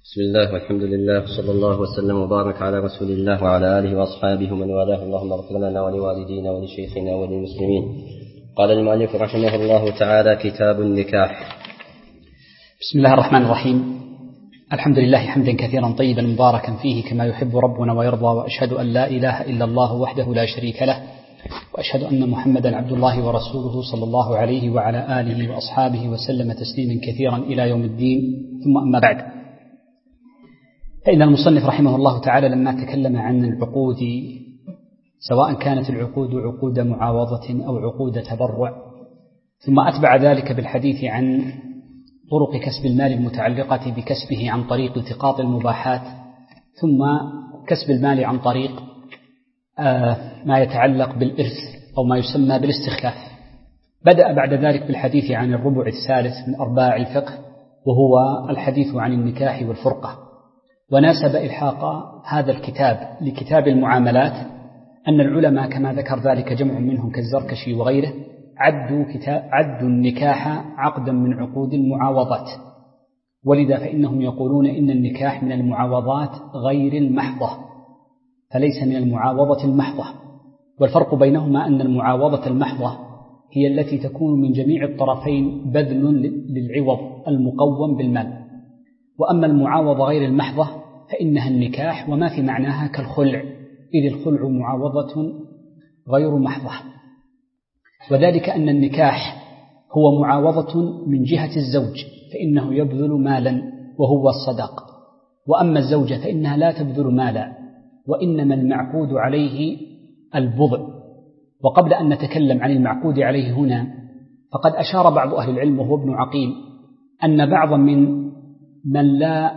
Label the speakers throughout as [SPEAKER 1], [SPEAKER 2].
[SPEAKER 1] بسم الله والحمد لله صلى الله وسلم وبارك على رسول الله وعلى آله وأصحابه ومن والاه. اللهم اغفر لنا ولوالدينا ولشيخنا وللمسلمين. قال المؤلف رحمه الله تعالى: كتاب النكاح.
[SPEAKER 2] بسم الله الرحمن الرحيم. الحمد لله حمدا كثيرا طيبا مباركا فيه كما يحب ربنا ويرضى، وأشهد أن لا إله إلا الله وحده لا شريك له، وأشهد أن محمدا عبد الله ورسوله صلى الله عليه وعلى آله وأصحابه وسلم تسليما كثيرا إلى يوم الدين. ثم أما بعد، فإن المصنف رحمه الله تعالى لما تكلم عن العقود، سواء كانت العقود عقود معاوضة أو عقود تبرع، ثم أتبع ذلك بالحديث عن طرق كسب المال المتعلقة بكسبه عن طريق التقاط المباحات، ثم كسب المال عن طريق ما يتعلق بالإرث أو ما يسمى بالاستخلاف. بدأ بعد ذلك بالحديث عن الربع الثالث من أرباع الفقه، وهو الحديث عن النكاح والفرقة. وناسب إلحاق هذا الكتاب لكتاب المعاملات أن العلماء كما ذكر ذلك جمع منهم كالزركشي وغيره عدوا النكاح عقدا من عقود المعاوضات، ولذا فإنهم يقولون إن النكاح من المعاوضات غير المحضة، فليس من المعاوضة المحضة. والفرق بينهما أن المعاوضة المحضة هي التي تكون من جميع الطرفين بذل للعوض المقوم بالمال، وأما المعاوضة غير المحضة فإنها النكاح وما في معناها كالخلع، إذ الخلع معاوضة غير محضة. وذلك أن النكاح هو معاوضة من جهة الزوج، فإنه يبذل مالا وهو الصداق، وأما الزوجة فإنها لا تبذل مالا، وإنما المعقود عليه البضع. وقبل أن نتكلم عن المعقود عليه هنا، فقد أشار بعض أهل العلم وهو ابن عقيل أن بعض من لا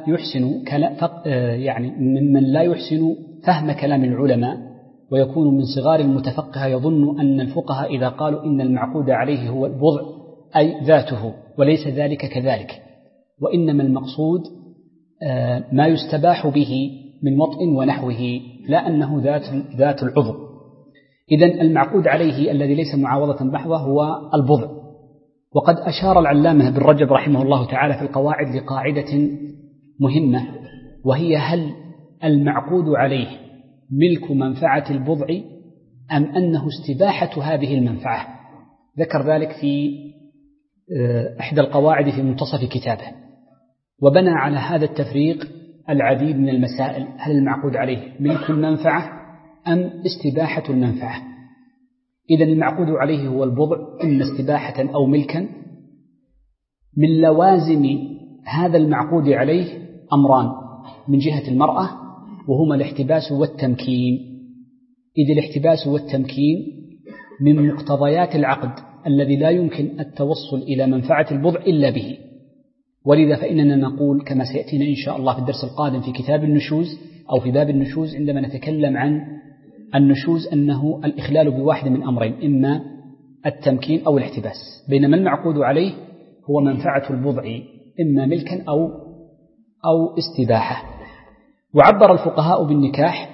[SPEAKER 2] يحسن فهم كلام العلماء ويكون من صغار المتفقهة يظن أن الفقهاء إذا قالوا إن المعقود عليه هو البضع أي ذاته، وليس ذلك كذلك، وإنما المقصود ما يستباح به من وطء ونحوه، لا أنه ذات العضو. إذن المعقود عليه الذي ليس معاوضة محضة هو البضع. وقد أشار العلامة بن رجب رحمه الله تعالى في القواعد لقاعدة مهمة، وهي: هل المعقود عليه ملك منفعة البضع أم أنه استباحة هذه المنفعة؟ ذكر ذلك في إحدى القواعد في منتصف كتابه، وبنى على هذا التفريق العديد من المسائل: هل المعقود عليه ملك المنفعة أم استباحة المنفعة؟ إذن المعقود عليه هو البضع إما استباحة أو ملكا. من لوازم هذا المعقود عليه أمران من جهة المرأة، وهما الاحتباس والتمكين، إذ الاحتباس والتمكين من مقتضيات العقد الذي لا يمكن التوصل إلى منفعة البضع إلا به. ولذا فإننا نقول كما سيأتينا إن شاء الله في الدرس القادم في كتاب النشوز أو في باب النشوز عندما نتكلم عن النشوز أنه الإخلال بواحد من أمرين: إما التمكين أو الاحتباس، بينما المعقود عليه هو منفعة البضع إما ملكا أو استباحة. وعبر الفقهاء بالنكاح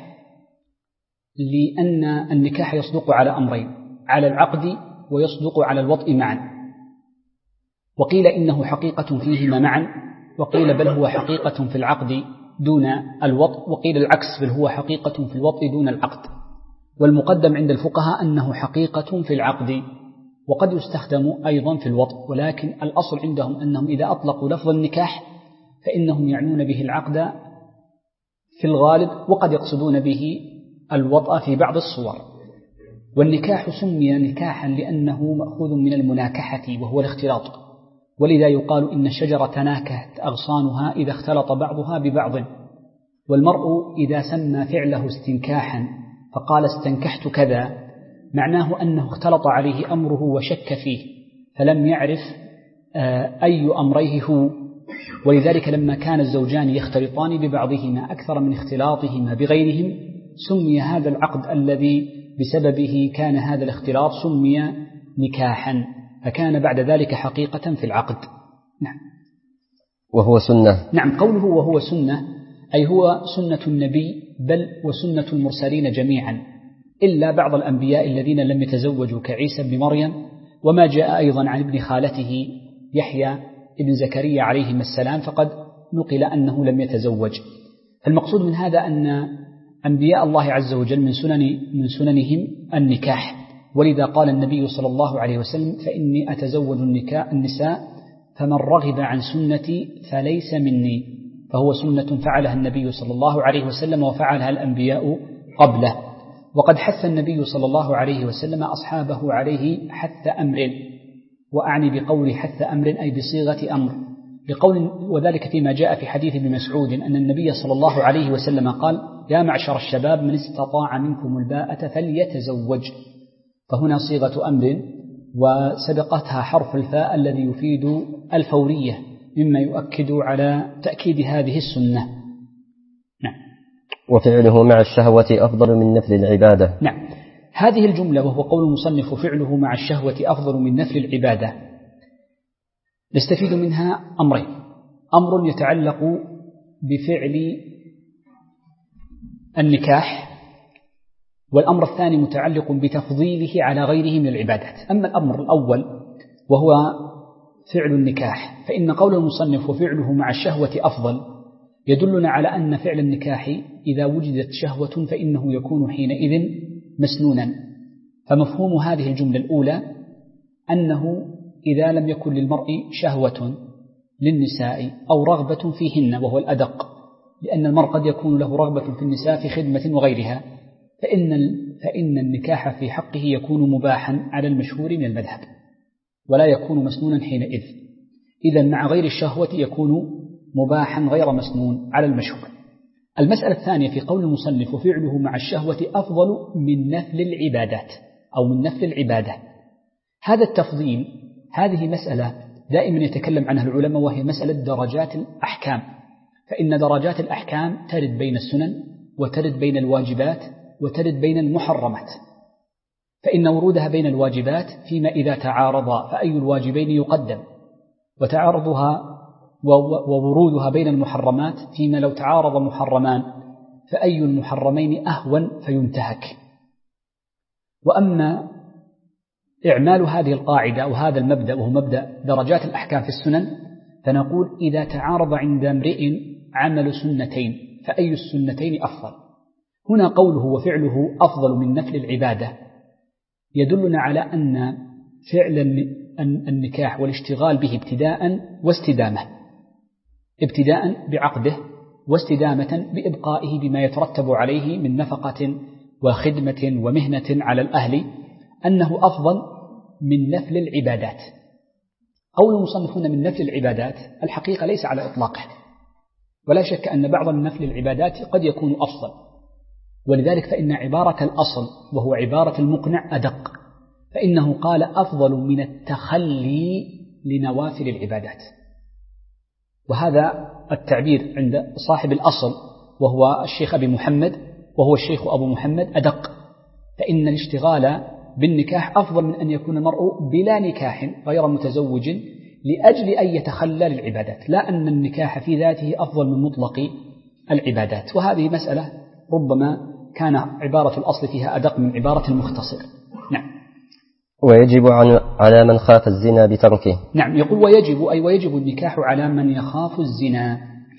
[SPEAKER 2] لأن النكاح يصدق على أمرين: على العقد ويصدق على الوطء معا. وقيل إنه حقيقة فيهما معا، وقيل بل هو حقيقة في العقد دون الوطء، وقيل العكس بل هو حقيقة في الوطء دون العقد. والمقدم عند الفقهاء أنه حقيقة في العقد، وقد يستخدم أيضا في الوطء، ولكن الأصل عندهم أنهم إذا أطلقوا لفظ النكاح فإنهم يعنون به العقد في الغالب، وقد يقصدون به الوطء في بعض الصور. والنكاح سمي نكاحا لأنه مأخوذ من المناكحة وهو الاختلاط، ولذا يقال إن الشجرة تناكحت أغصانها إذا اختلط بعضها ببعض. والمرء إذا سمى فعله استنكاحا فقال استنكحت كذا، معناه أنه اختلط عليه أمره وشك فيه فلم يعرف أي أمريه هو. ولذلك لما كان الزوجان يختلطان ببعضهما أكثر من اختلاطهما بغيرهم سمي هذا العقد الذي بسببه كان هذا الاختلاط سمي نكاحا، فكان بعد ذلك حقيقة في العقد. نعم.
[SPEAKER 1] وهو سنة.
[SPEAKER 2] نعم، قوله وهو سنة أي هو سنة النبي بل وسنة المرسلين جميعا، إلا بعض الأنبياء الذين لم يتزوجوا كعيسى بن مريم، وما جاء أيضا عن ابن خالته يحيى ابن زكريا عليهما السلام، فقد نقل أنه لم يتزوج. فالمقصود من هذا أن أنبياء الله عز وجل من سننهم النكاح، ولذا قال النبي صلى الله عليه وسلم: فإني أتزوج النساء فمن رغب عن سنتي فليس مني. فهو سنة فعلها النبي صلى الله عليه وسلم وفعلها الأنبياء قبله. وقد حث النبي صلى الله عليه وسلم أصحابه عليه حث أمر، وأعني بقول حث أمر أي بصيغة أمر، وذلك فيما جاء في حديث ابن مسعود أن النبي صلى الله عليه وسلم قال: يا معشر الشباب من استطاع منكم الباءة فليتزوج. فهنا صيغة أمر وسبقتها حرف الفاء الذي يفيد الفورية، مما يؤكد على تأكيد هذه السنة. نعم.
[SPEAKER 1] وفعله مع الشهوة أفضل من نفل العبادة.
[SPEAKER 2] نعم، هذه الجملة وهو قول المصنف: فعله مع الشهوة أفضل من نفل العبادة، نستفيد منها أمرين: أمر يتعلق بفعل النكاح، والأمر الثاني متعلق بتفضيله على غيره من العبادات. أما الأمر الأول وهو فعل النكاح، فإن قول المصنف وفعله مع الشهوة أفضل يدلنا على أن فعل النكاح إذا وجدت شهوة فإنه يكون حينئذ مسنونا. فمفهوم هذه الجملة الأولى أنه إذا لم يكن للمرء شهوة للنساء أو رغبة فيهن، وهو الأدق، لأن المرء قد يكون له رغبة في النساء في خدمة وغيرها، فإن النكاح في حقه يكون مباحا على المشهور من المذهب، ولا يكون مسنونا حينئذ. إذن مع غير الشهوة يكون مباحا غير مسنون على المشهور. المسألة الثانية في قول المصنف: وفعله مع الشهوة أفضل من نفل العبادات أو من نفل العبادة. هذا التفضيل هذه مسألة دائما يتكلم عنها العلماء، وهي مسألة درجات الأحكام. فإن درجات الأحكام ترد بين السنن وترد بين الواجبات وترد بين المحرمات. فإن ورودها بين الواجبات فيما إذا تعارضا فأي الواجبين يقدم، وورودها بين المحرمات فيما لو تعارض محرمان فأي المحرمين أهون فينتهك. وأما إعمال هذه القاعدة وهذا المبدأ وهو مبدأ درجات الأحكام في السنن، فنقول إذا تعارض عند امرئ عمل سنتين فأي السنتين أفضل. هنا قوله وفعله أفضل من نفل العبادة يدلنا على أن فعل النكاح والاشتغال به ابتداء واستدامة، ابتداء بعقده واستدامة بإبقائه بما يترتب عليه من نفقة وخدمة ومهنة على الأهل، أنه أفضل من نفل العبادات. قول المصنفون من نفل العبادات الحقيقة ليس على إطلاقه، ولا شك أن بعض من نفل العبادات قد يكون أفضل، ولذلك فإن عبارة الأصل وهو عبارة المقنع أدق، فإنه قال أفضل من التخلي لنوافل العبادات. وهذا التعبير عند صاحب الأصل وهو الشيخ أبي محمد وهو الشيخ أبو محمد أدق، فإن الاشتغال بالنكاح أفضل من أن يكون المرء بلا نكاح غير متزوج لأجل أن يتخلى للعبادات، لا أن النكاح في ذاته أفضل من مطلق العبادات. وهذه مسألة ربما كان عبارة الأصل فيها أدق من عبارة المختصر. نعم.
[SPEAKER 1] ويجب على من خاف الزنا بتركه.
[SPEAKER 2] نعم، يقول ويجب النكاح على من يخاف الزنا.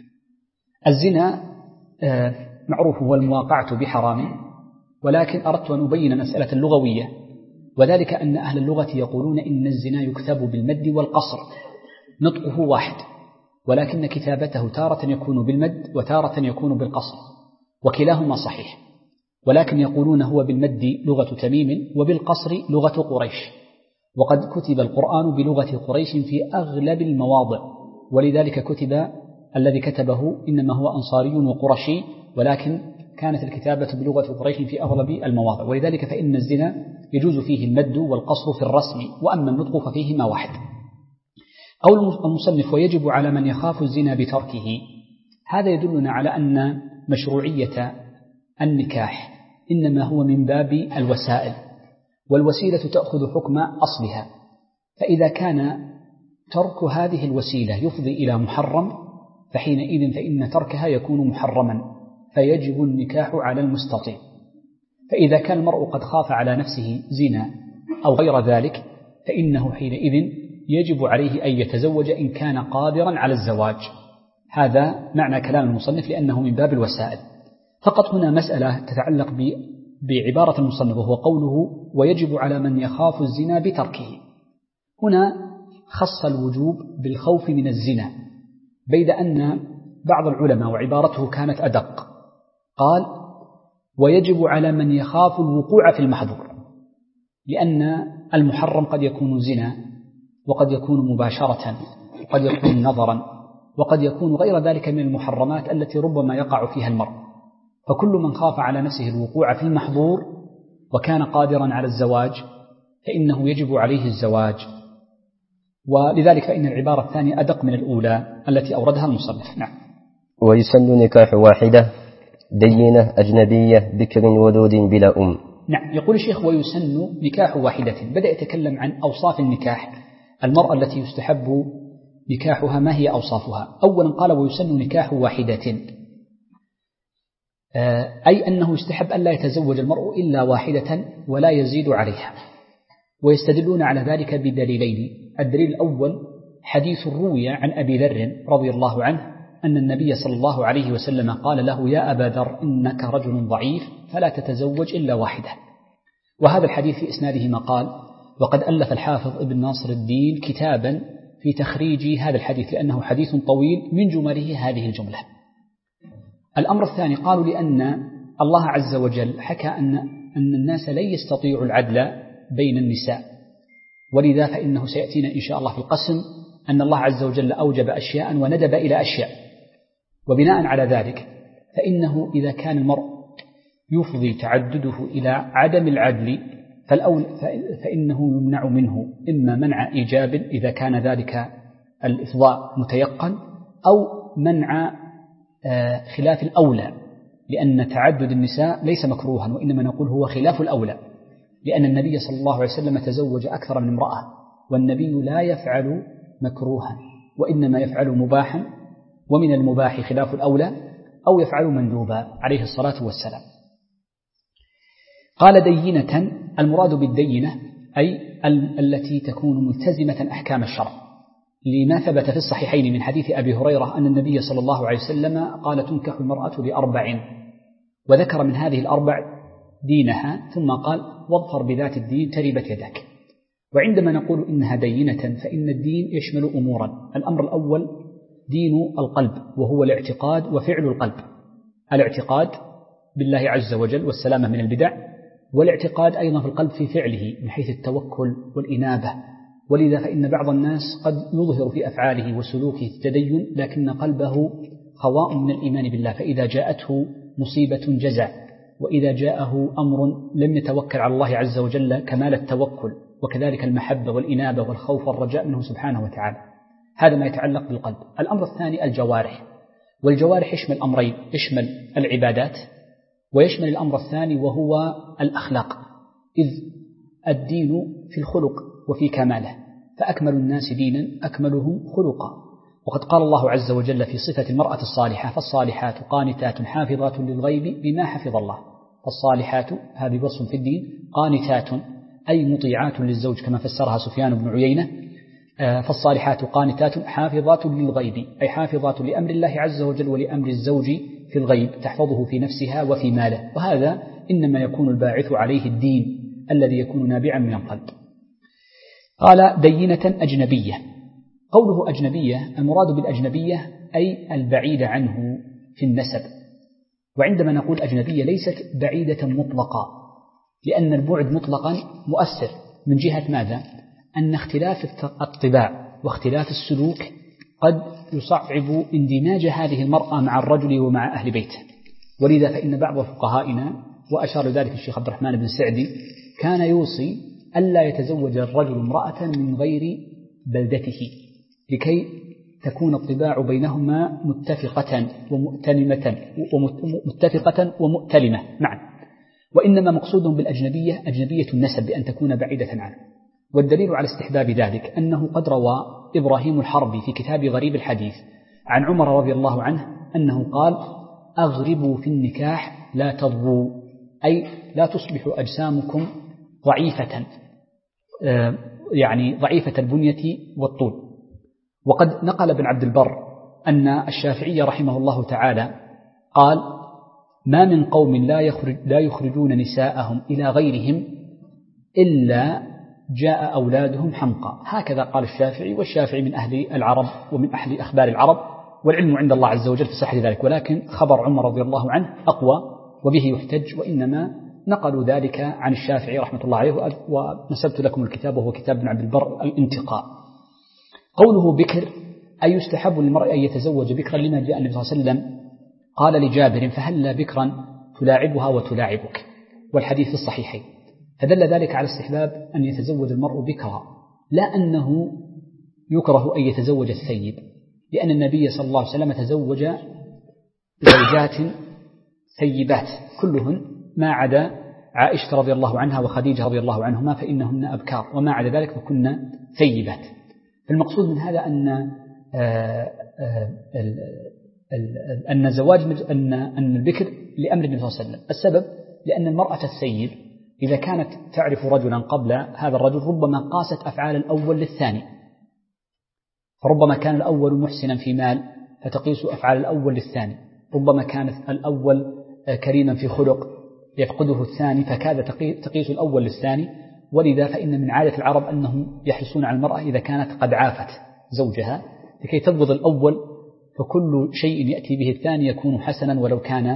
[SPEAKER 2] الزنا معروف هو المواقعة بحرام، ولكن أردت أن أبين مسألة اللغوية، وذلك أن أهل اللغة يقولون إن الزنا يكتب بالمد والقصر، نطقه واحد، ولكن كتابته تارة يكون بالمد وتارة يكون بالقصر، وكلاهما صحيح، ولكن يقولون هو بالمد لغة تميم وبالقصر لغة قريش، وقد كتب القرآن بلغة قريش في أغلب المواضع، ولذلك كتب الذي كتبه إنما هو أنصاري وقرشي، ولكن كانت الكتابة بلغة قريش في أغلب المواضع، ولذلك فإن الزنا يجوز فيه المد والقصر في الرسم، وأما النطق ففيهما واحد. قول المصنف ويجب على من يخاف الزنا بتركه، هذا يدلنا على أن مشروعية النكاح إنما هو من باب الوسائل، والوسيلة تأخذ حكم أصلها، فإذا كان ترك هذه الوسيلة يفضي إلى محرم فحينئذ فإن تركها يكون محرما، فيجب النكاح على المستطيع. فإذا كان المرء قد خاف على نفسه زنا أو غير ذلك فإنه حينئذ يجب عليه أن يتزوج إن كان قادرا على الزواج. هذا معنى كلام المصنف لأنه من باب الوسائل. فقط هنا مسألة تتعلق بعبارة المصنف وهو قوله ويجب على من يخاف الزنا بتركه. هنا خص الوجوب بالخوف من الزنا، بيد أن بعض العلماء وعبارته كانت أدق، قال ويجب على من يخاف الوقوع في المحظور، لأن المحرم قد يكون زنا، وقد يكون مباشرة، وقد يكون نظرا، وقد يكون غير ذلك من المحرمات التي ربما يقع فيها المرء. فكل من خاف على نفسه الوقوع في المحظور وكان قادرا على الزواج فإنه يجب عليه الزواج. ولذلك فإن العبارة الثانية أدق من الأولى التي أوردها المصنف. نعم.
[SPEAKER 1] ويسن نكاح واحدة دينة أجنبية بكر ودود بلا أم.
[SPEAKER 2] نعم. يقول الشيخ ويسن نكاح واحدة، بدأ يتكلم عن أوصاف النكاح، المرأة التي يستحب نكاحها ما هي أوصافها. أولا قال ويسن نكاح واحدة، أي أنه يستحب أن لا يتزوج المرء إلا واحدة ولا يزيد عليها. ويستدلون على ذلك بدليلين. الدليل الأول حديث روي عن أبي ذر رضي الله عنه أن النبي صلى الله عليه وسلم قال له يا أبا ذر إنك رجل ضعيف فلا تتزوج إلا واحدة. وهذا الحديث في إسناده ما قال، وقد ألف الحافظ ابن ناصر الدين كتابا في تخريج هذا الحديث لأنه حديث طويل، من جمله هذه الجملة. الأمر الثاني قالوا لأن الله عز وجل حكى أن الناس لن يستطيعوا العدل بين النساء، ولذا فإنه سيأتينا إن شاء الله في القسم أن الله عز وجل أوجب أشياء وندب إلى أشياء، وبناء على ذلك فإنه إذا كان المرء يفضي تعدده إلى عدم العدل فإنه يمنع منه إما منع إيجاب إذا كان ذلك الإفضاء متيقن، أو منع خلاف الأولى، لأن تعدد النساء ليس مكروها وإنما نقول هو خلاف الأولى، لأن النبي صلى الله عليه وسلم تزوج أكثر من امرأة، والنبي لا يفعل مكروها وإنما يفعل مباحا، ومن المباح خلاف الأولى، أو يفعل مندوبا عليه الصلاة والسلام. قال دينة، المراد بالدينة أي التي تكون ملتزمة أحكام الشرع، لما ثبت في الصحيحين من حديث أبي هريرة أن النبي صلى الله عليه وسلم قال تنكح المرأة ل4، وذكر من هذه ال4 دينها، ثم قال واظفر بذات الدين تربت يدك. وعندما نقول إنها دينة فإن الدين يشمل أمورا. الأمر الأول دين القلب، وهو الاعتقاد وفعل القلب، الاعتقاد بالله عز وجل والسلامة من البدع، والاعتقاد أيضا في القلب في فعله من حيث التوكل والإنابة. ولذا فإن بعض الناس قد يظهر في أفعاله وسلوكه التدين لكن قلبه خواء من الإيمان بالله، فإذا جاءته مصيبة جزع، وإذا جاءه أمر لم يتوكل على الله عز وجل كمال التوكل، وكذلك المحبة والإنابة والخوف والرجاء منه سبحانه وتعالى. هذا ما يتعلق بالقلب. الأمر الثاني الجوارح، والجوارح يشمل أمرين، يشمل العبادات ويشمل الأمر الثاني وهو الأخلاق، إذ الدين في الخلق وفي كماله، فأكمل الناس دينا أكملهم خلقا. وقد قال الله عز وجل في صفة المرأة الصالحة فالصالحات قانتات حافظات للغيب بما حفظ الله. فالصالحات هذه وصف في الدين، قانتات أي مطيعات للزوج كما فسرها سفيان بن عيينة. فالصالحات قانتات حافظات للغيب أي حافظات لأمر الله عز وجل ولأمر الزوج في الغيب، تحفظه في نفسها وفي ماله، وهذا إنما يكون الباعث عليه الدين الذي يكون نابعا من القلب. قال دينة أجنبية. قوله أجنبية المراد بالأجنبية أي البعيد عنه في النسب. وعندما نقول أجنبية ليست بعيدة مطلقة، لأن البعد مطلقا مؤثر من جهة ماذا؟ أن اختلاف الطباع واختلاف السلوك قد يصعب اندماج هذه المرأة مع الرجل ومع أهل بيته. ولذا فإن بعض فقهائنا، وأشار ذلك الشيخ عبد الرحمن بن سعدي، كان يوصي ألا يتزوج الرجل امرأة من غير بلدته لكي تكون الطباع بينهما متفقة ومؤتلمة معا. وإنما مقصودهم بالأجنبية أجنبية النسب بأن تكون بعيدة عنه. والدليل على استحباب ذلك أنه قد روى إبراهيم الحربي في كتاب غريب الحديث عن عمر رضي الله عنه أنه قال أغربوا في النكاح لا تضروا، أي لا تصبحوا أجسامكم ضعيفة، يعني ضعيفة البنية والطول. وقد نقل ابن عبد البر أن الشافعي رحمه الله تعالى قال: ما من قوم لا يخرجون نساءهم إلى غيرهم إلا جاء أولادهم حمقى. هكذا قال الشافعي، والشافعي من أهل العرب ومن أهل أخبار العرب، والعلم عند الله عز وجل في صحة ذلك، ولكن خبر عمر رضي الله عنه أقوى وبه يحتج، وإنما نقلوا ذلك عن الشافعي رحمة الله عليه، ونسبت لكم الكتاب وهو كتاب ابن عبد البر الانتقاء. قوله بكر أي يستحب للمرء أن يتزوج بكرا، لما جاء النبي صلى الله عليه وسلم قال لجابر: فهلا بكرا تلاعبها وتلاعبك، والحديث في الصحيحين، فدل ذلك على استحباب أن يتزوج المرء بكرا، لا أنه يكره أن يتزوج الثيب، لأن النبي صلى الله عليه وسلم تزوج زوجات ثيبات كلهن ما عدا عائشة رضي الله عنها وخديجة رضي الله عنهما، فإنهن أبكار، وما عدا ذلك فكن ثيبات. فالمقصود من هذا أن زواج أن البكر لأمر النبي صلى الله عليه وسلم. السبب لأن المرأة الثيب إذا كانت تعرف رجلا قبل هذا الرجل ربما قاست أفعال الأول للثاني، فربما كان الأول محسنا في مال فتقيس أفعال الأول للثاني، ربما كان الأول كريما في خلق يفقده الثاني فكاد تقيس الأول للثاني. ولذا فإن من عادة العرب أنهم يحرصون على المرأة إذا كانت قد عافت زوجها لكي تبغض الأول، فكل شيء يأتي به الثاني يكون حسنا ولو كان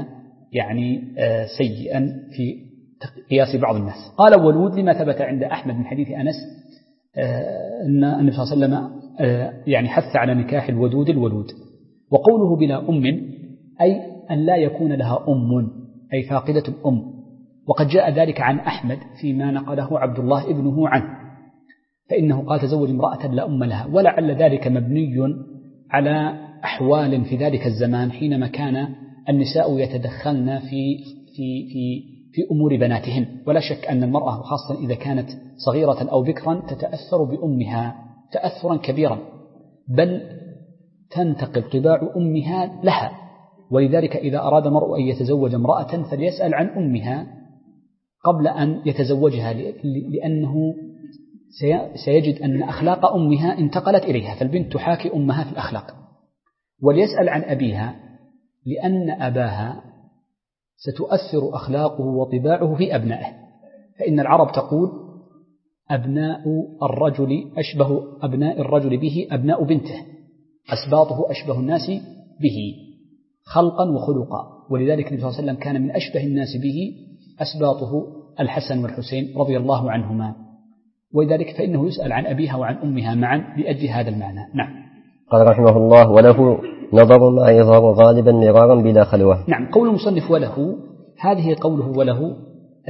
[SPEAKER 2] سيئا في قياس بعض الناس. قال ولود لما ثبت عند أحمد من حديث أنس أن النبي صلى الله عليه وسلم حث على نكاح الودود الولود. وقوله بلا أم أي أن لا يكون لها أم، أي فاقدة الأم، وقد جاء ذلك عن أحمد فيما نقله عبد الله ابنه عنه، فإنه قال: تزوج امرأة لا أم لها، ولعل ذلك مبني على أحوال في ذلك الزمان حينما كان النساء يتدخلن في أمور بناتهن، ولا شك أن المرأة خاصة إذا كانت صغيرة أو بكرا تتأثر بأمها تأثرا كبيرا، بل تنتقل طباع أمها لها. ولذلك إذا أراد المرء أن يتزوج امرأة فليسأل عن أمها قبل أن يتزوجها، لأنه سيجد أن أخلاق أمها انتقلت إليها، فالبنت تحاكي أمها في الأخلاق. وليسأل عن أبيها لأن أباها ستؤثر أخلاقه وطباعه في أبنائه، فإن العرب تقول: أبناء الرجل أشبه أبناء الرجل به أبناء بنته، أسباطه أشبه الناس به خلقا وخلقا. ولذلك النبي صلى الله عليه وسلم كان من أشبه الناس به أسباطه الحسن والحسين رضي الله عنهما، ولذلك فإنه يسأل عن أبيها وعن أمها معا لأجل هذا المعنى. نعم.
[SPEAKER 1] قال رحمه الله: وله نظر ما يظهر غالبا مرارا بلا خلوة.
[SPEAKER 2] نعم. قول المصنف وله، هذه قوله وله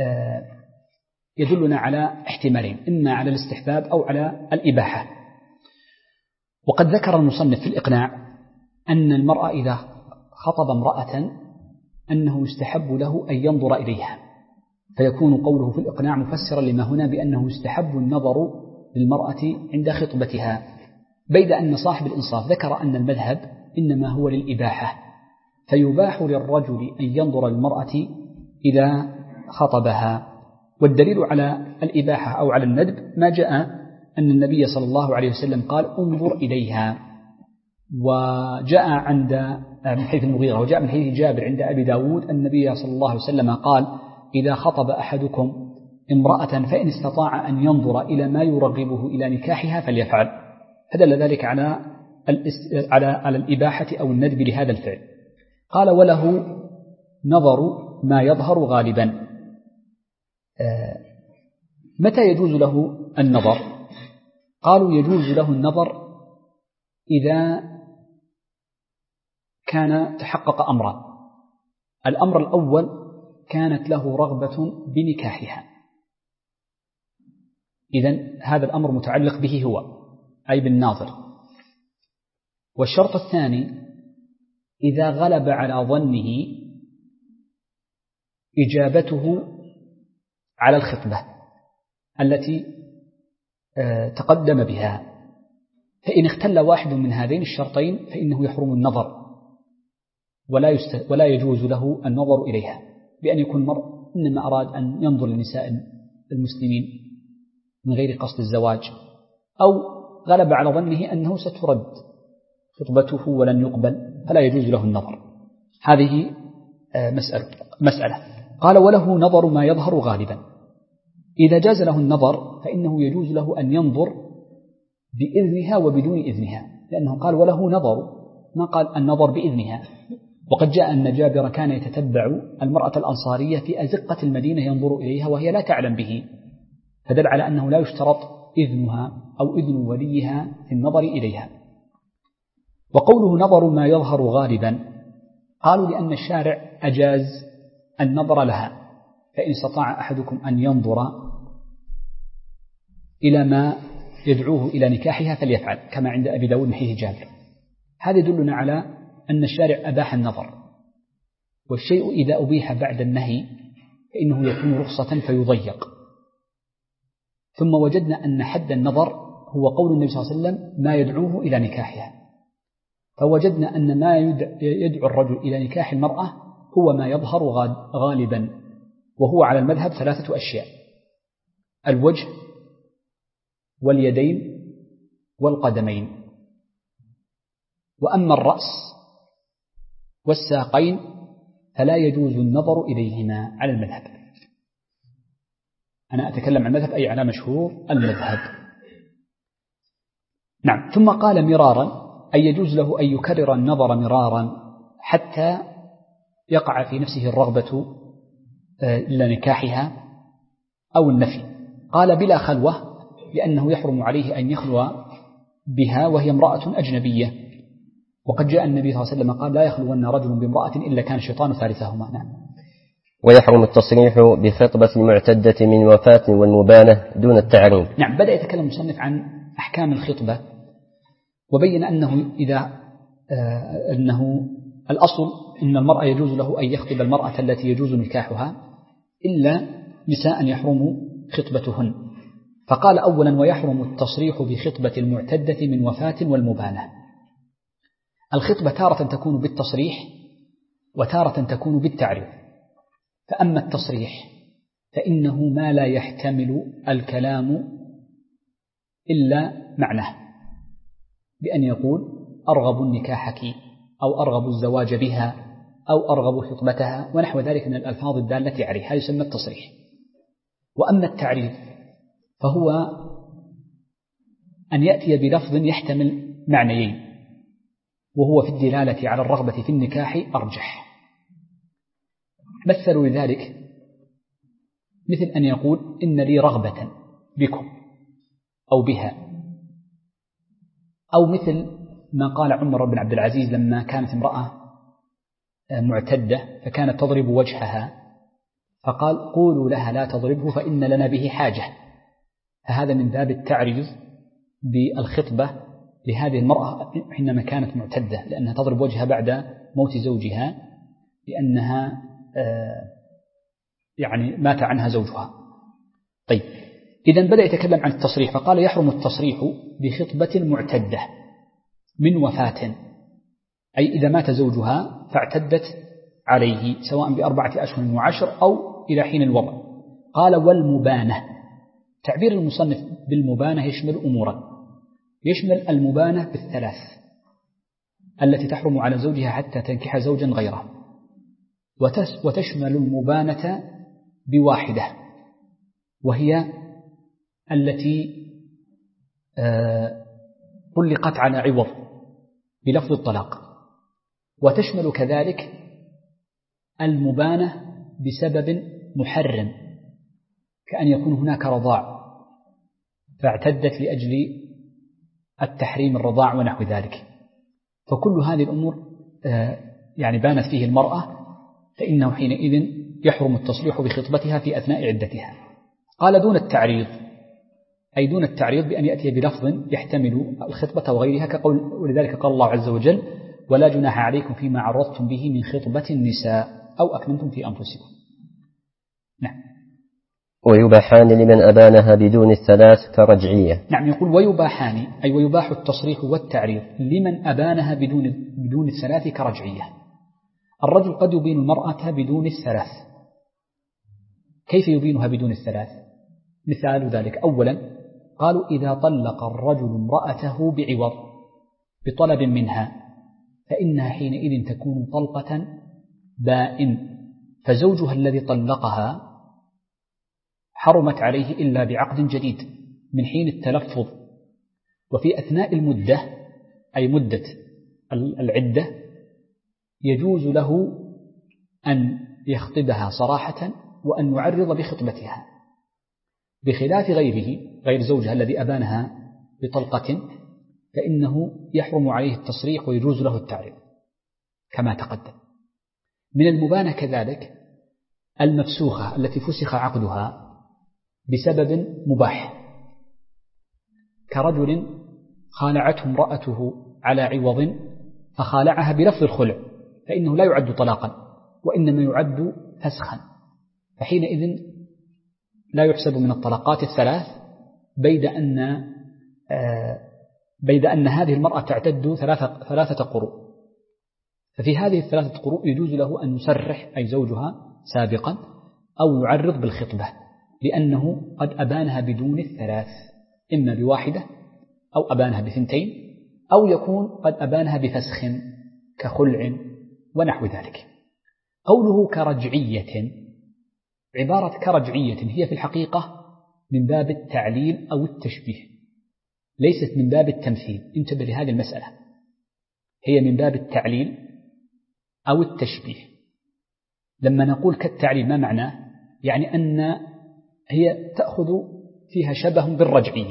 [SPEAKER 2] يدلنا على احتمالين، إما على الاستحباب أو على الإباحة. وقد ذكر المصنف في الإقناع أن المرأة إذا خطب امرأة أنه يستحب له أن ينظر إليها، فيكون قوله في الإقناع مفسرا لما هنا بأنه يستحب النظر للمرأة عند خطبتها، بيد أن صاحب الإنصاف ذكر أن المذهب إنما هو للإباحة، فيباح للرجل أن ينظر للمرأة إذا خطبها. والدليل على الإباحة أو على الندب ما جاء أن النبي صلى الله عليه وسلم قال: انظر إليها. وجاء عند من حديث المغيرة، وجاء من حديث جابر عند أبي داود أن النبي صلى الله عليه وسلم قال: إذا خطب أحدكم امرأة فإن استطاع أن ينظر إلى ما يرغبه إلى نكاحها فليفعل. فدل ذلك على الإباحة أو الندب لهذا الفعل. قال: وله نظر ما يظهر غالبا. متى يجوز له النظر؟ قالوا: يجوز له النظر إذا كان تحقق أمران. الأمر الأول: كانت له رغبة بنكاحها، إذن هذا الأمر متعلق به هو، أي بالناظر. والشرط الثاني: إذا غلب على ظنه إجابته على الخطبة التي تقدم بها، فإن اختل واحد من هذين الشرطين فإنه يحرم النظر ولا يجوز له النظر إليها، بأن يكون المرء إنما أراد أن ينظر لنساء المسلمين من غير قصد الزواج، أو غلب على ظنه أنه سترد خطبته ولن يقبل فلا يجوز له النظر. هذه مسألة. قال وله نظر ما يظهر غالبا. إذا جاز له النظر فإنه يجوز له أن ينظر بإذنها وبدون إذنها، لأنه قال وله نظر، ما قال النظر بإذنها. وقد جاء أن جابر كان يتتبع المرأة الأنصارية في أزقة المدينة ينظر إليها وهي لا تعلم به، فدل على أنه لا يشترط إذنها أو إذن وليها في النظر إليها. وقوله نظر ما يظهر غالبا قالوا لأن الشارع أجاز النظر لها، فإن استطاع أحدكم أن ينظر إلى ما يدعوه إلى نكاحها فليفعل، كما عند أبي داود من حديث جابر. هذا يدلنا على أن الشارع أباح النظر، والشيء إذا أبيح بعد النهي فإنه يكون رخصة فيضيق. ثم وجدنا أن حد النظر هو قول النبي صلى الله عليه وسلم ما يدعوه إلى نكاحها، فوجدنا أن ما يدعو الرجل إلى نكاح المرأة هو ما يظهر غالبا، وهو على المذهب 3 أشياء: الوجه واليدين والقدمين. وأما الرأس والساقين فلا يجوز النظر إليهما على المذهب. أنا أتكلم عن المذهب أي على مشهور المذهب. نعم. ثم قال مرارا، أي يجوز له أن يكرر النظر مرارا حتى يقع في نفسه الرغبة إلى نكاحها أو النفي. قال بلا خلوة، لأنه يحرم عليه أن يخلو بها وهي امرأة أجنبية، وقد جاء النبي صلى الله عليه وسلم قال لا يخلون رجل بامرأة إلا كان الشيطان ثالثهما. نعم.
[SPEAKER 1] ويحرم التصريح بخطبة المعتدة من وفاة والمبانة دون التعريض.
[SPEAKER 2] نعم. بدأ يتكلم المصنف عن أحكام الخطبة، وبين أنه أنه الأصل أن المرأة يجوز له أن يخطب المرأة التي يجوز نكاحها إلا نساء يحرم خطبتهن. فقال أولا ويحرم التصريح بخطبة المعتدة من وفاة والمبانة. الخطبة تارة تكون بالتصريح وتارة تكون بالتعريض. فأما التصريح فإنه ما لا يحتمل الكلام إلا معناه، بأن يقول أرغب نكاحك أو أرغب الزواج بها أو أرغب خطبتها ونحو ذلك من الألفاظ الدالة عليه، هذا يسمى التصريح. وأما التعريض فهو أن يأتي بلفظ يحتمل معنيين، وهو في الدلالة على الرغبة في النكاح أرجح. مثلوا لذلك مثل أن يقول إن لي رغبة بكم أو بها، أو مثل ما قال عمر بن عبد العزيز لما كانت امرأة معتدة فكانت تضرب وجهها فقال قولوا لها لا تضربه فإن لنا به حاجة. فهذا من باب التعريض بالخطبة لهذه المرأة حينما كانت معتدة، لأنها تضرب وجهها بعد موت زوجها لأنها يعني مات عنها زوجها. طيب، إذن بدأ يتكلم عن التصريح فقال يحرم التصريح بخطبة معتدة من وفاة، أي إذا مات زوجها فاعتدت عليه سواء ب4 أشهر و10 أو إلى حين الوضع. قال والمبانة. تعبير المصنف بالمبانة يشمل أمورا، يشمل المبانة بالثلاث التي تحرم على زوجها حتى تنكح زوجا غيره، وتشمل المبانة بواحدة وهي التي طلقت على عوض بلفظ الطلاق، وتشمل كذلك المبانة بسبب محرم كأن يكون هناك رضاع فاعتدت لأجل التحريم الرضاع ونحو ذلك. فكل هذه الأمور يعني بانت فيه المرأة فإنه حينئذ يحرم التصريح بخطبتها في أثناء عدتها. قال دون التعريض، أي دون التعريض بأن يأتي بلفظ يحتمل الخطبة وغيرها كقول ولذلك قال الله عز وجل ولا جناح عليكم فيما عرضتم به من خطبة النساء أو أكننتم في أنفسكم. نعم.
[SPEAKER 1] ويباحان لمن أبانها بدون الثلاث كرجعية.
[SPEAKER 2] نعم. يقول ويباحان أي ويباح التصريح والتعريض لمن أبانها بدون الثلاث كرجعية. الرجل قد يبين المرأة بدون الثلاث. كيف يبينها بدون الثلاث؟ مثال ذلك أولا قالوا إذا طلق الرجل امرأته بعوض بطلب منها فإنها حينئذ تكون طلقة بائن، فزوجها الذي طلقها حرمت عليه إلا بعقد جديد من حين التلفظ. وفي أثناء المدة أي مدة العدة يجوز له أن يخطبها صراحة وأن يعرض بخطبتها، بخلاف غير زوجها الذي أبانها بطلقة فإنه يحرم عليه التصريح ويجوز له التعريض كما تقدم. من المبانة كذلك المفسوخة التي فسخ عقدها بسبب مباح، كرجل خالعته امرأته على عوض فخالعها بلفظ الخلع، فإنه لا يعد طلاقا وإنما يعد فسخا، فحينئذ لا يحسب من الطلاقات الثلاث، بيد أن هذه المرأة تعتد 3 قروء. ففي هذه 3 قروء يجوز له أن يسرح أي زوجها سابقا أو يعرض بالخطبة، لأنه قد أبانها بدون 3، إما بواحدة أو أبانها ب2، أو يكون قد أبانها بفسخ كخلع ونحو ذلك. قوله كرجعية، عبارة كرجعية هي في الحقيقة من باب التعليل أو التشبيه، ليست من باب التمثيل. انتبه لهذه المسألة، هي من باب التعليل أو التشبيه. لما نقول كالتعليل ما معناه؟ يعني أن هي تأخذ فيها شبه بالرجعية،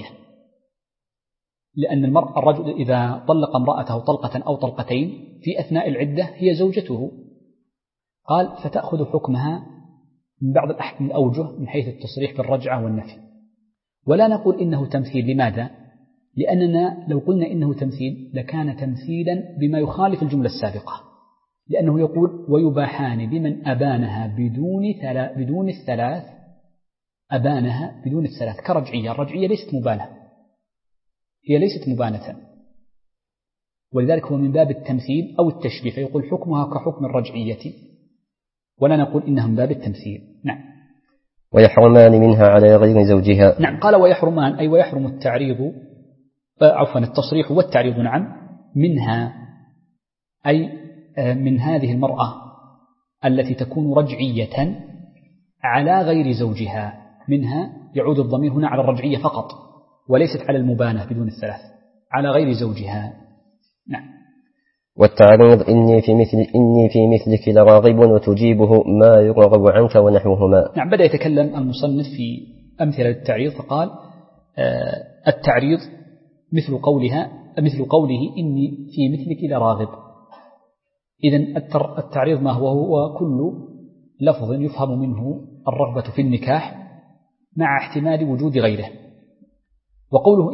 [SPEAKER 2] لأن الرجل إذا طلق امرأته طلقة أو طلقتين في أثناء العدة هي زوجته، قال فتأخذ حكمها من بعض الأوجه من حيث التصريح بالرجعة والنفي. ولا نقول إنه تمثيل. لماذا؟ لأننا لو قلنا إنه تمثيل لكان تمثيلا بما يخالف الجملة السابقة، لأنه يقول ويباحان بمن أبانها بدون الثلاث، أبانها بدون الثلاث كرجعية. الرجعية ليست مبانة، هي ليست مبانة، ولذلك هو من باب التمثيل أو التشبيه، فيقول حكمها كحكم الرجعية، ولا نقول إنها من باب التمثيل. نعم.
[SPEAKER 1] ويحرمان منها على غير زوجها.
[SPEAKER 2] نعم، قال ويحرمان أي ويحرم التعريض، عفوا التصريح والتعريض، نعم، منها أي من هذه المرأة التي تكون رجعية على غير زوجها. منها يعود الضمير هنا على الرجعية فقط وليست على المبانة بدون الثلاث، على غير زوجها. نعم.
[SPEAKER 1] والتعريض إني في مثلك لراغب وتجيبه ما يرغب عنك ونحوهما.
[SPEAKER 2] نعم. بدأ يتكلم المصنف في أمثلة التعريض فقال التعريض مثل قوله إني في مثلك لراغب. إذن التعريض ما هو كل لفظ يفهم منه الرغبة في النكاح مع احتمال وجود غيره. وقوله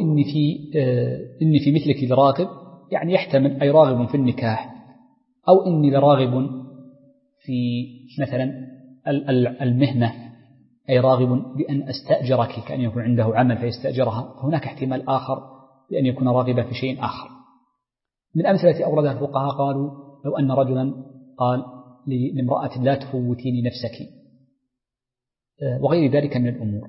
[SPEAKER 2] إني في مثلك لراغب يعني يحتمل أي راغب في النكاح، أو إني لراغب في مثلا المهنة، أي راغب بأن أستأجرك، كأن يكون عنده عمل فيستأجرها، فهناك احتمال آخر بأن يكون راغبا في شيء آخر. من أمثلة أوردها الفقهاء قالوا لو أن رجلا قال لامرأة لا تفوتيني نفسك، وغير ذلك من الأمور.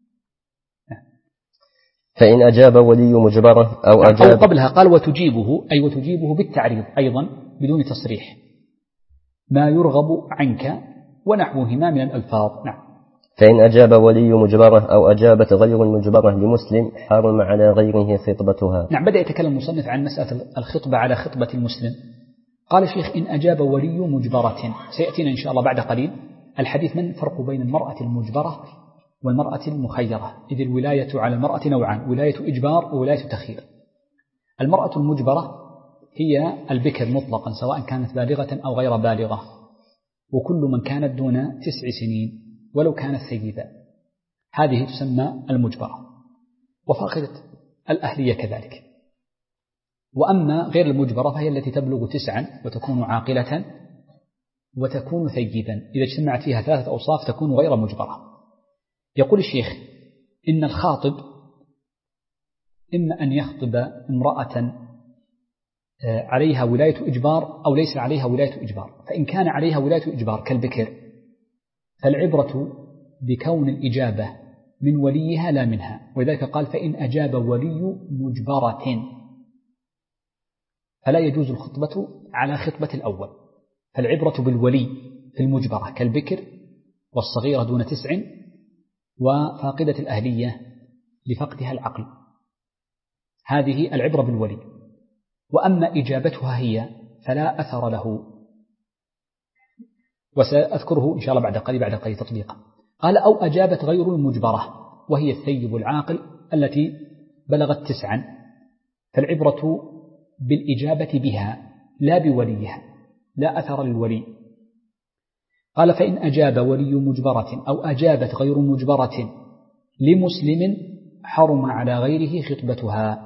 [SPEAKER 1] فإن أجاب ولي مجبرة أو
[SPEAKER 2] قبلها قال وتجيبه، أي وتجيبه بالتعريض أيضا بدون تصريح ما يرغب عنك ونحوهما من الألفاظ. نعم.
[SPEAKER 1] فإن أجاب ولي مجبرة أو أجابت غير المجبرة لمسلم حرم على غيره خطبتها.
[SPEAKER 2] نعم. بدأ يتكلم المصنف عن مسألة الخطبة على خطبة المسلم. قال الشيخ إن أجاب ولي مجبرة، سيأتينا إن شاء الله بعد قليل الحديث من الفرق بين المرأة المجبرة والمرأة المخيرة، إذ الولاية على المرأة نوعان: ولاية إجبار وولاية تخيير. المرأة المجبرة هي البكر مطلقا سواء كانت بالغة أو غير بالغة، وكل من كانت دون 9 سنين ولو كانت ثيبة، هذه تسمى المجبرة، وفاقدة الأهلية كذلك. وأما غير المجبرة فهي التي تبلغ 9 وتكون عاقلة وتكون ثيبا، إذا اجتمعت فيها 3 أوصاف تكون غير مجبرة. يقول الشيخ إن الخاطب إما أن يخطب امرأة عليها ولاية إجبار أو ليس عليها ولاية إجبار. فإن كان عليها ولاية إجبار كالبكر فالعبرة بكون الإجابة من وليها لا منها، ولذلك قال فإن أجاب ولي مجبرة. فلا يجوز الخطبة على خطبة الأول، فالعبرة بالولي في المجبرة كالبكر والصغيرة دون 9 وفاقدة الأهلية لفقدها العقل، هذه العبرة بالولي. وأما إجابتها هي فلا أثر له، وسأذكره إن شاء الله بعد قليل تطبيقا. قال أو أجابت غير المجبرة وهي الثيب العاقل التي بلغت 9، فالعبرة بالإجابة بها لا بوليها، لا أثر للولي. قال فإن أجاب ولي مجبرة أو أجابت غير مجبرة لمسلم حرم على غيره خطبتها.